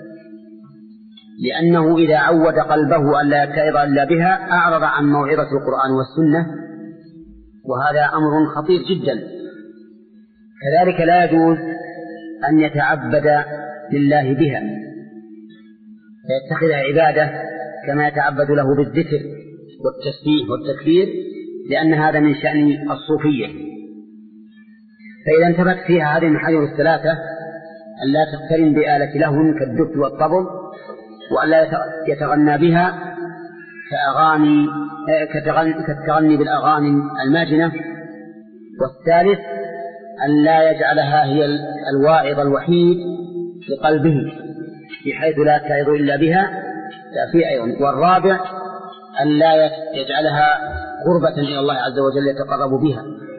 لأنه إذا عود قلبه أن لا يتعظ إلا بها أعرض عن موعظة القرآن والسنة، وهذا أمر خطير جدا. كذلك لا يجوز أن يتعبد لله بها فيتخذها عبادة كما يتعبد له بالذكر والتسبيح والتكبير، لأن هذا من شأن الصوفية. فإذا انتبهت فيها هذه المحاذير الثلاثة أن لا تقترن بآلة لهو كالدف والطبل، وأن لا يتغنى بها كأغاني كالتغني بالأغاني الماجنة، والثالث أن لا يجعلها هي الواعظ الوحيد لقلبه، بحيث لا تعظ إلا بها تأفيه أيضا. والرابع أن لا يجعلها قربة إلى الله عز وجل يتقرب بها،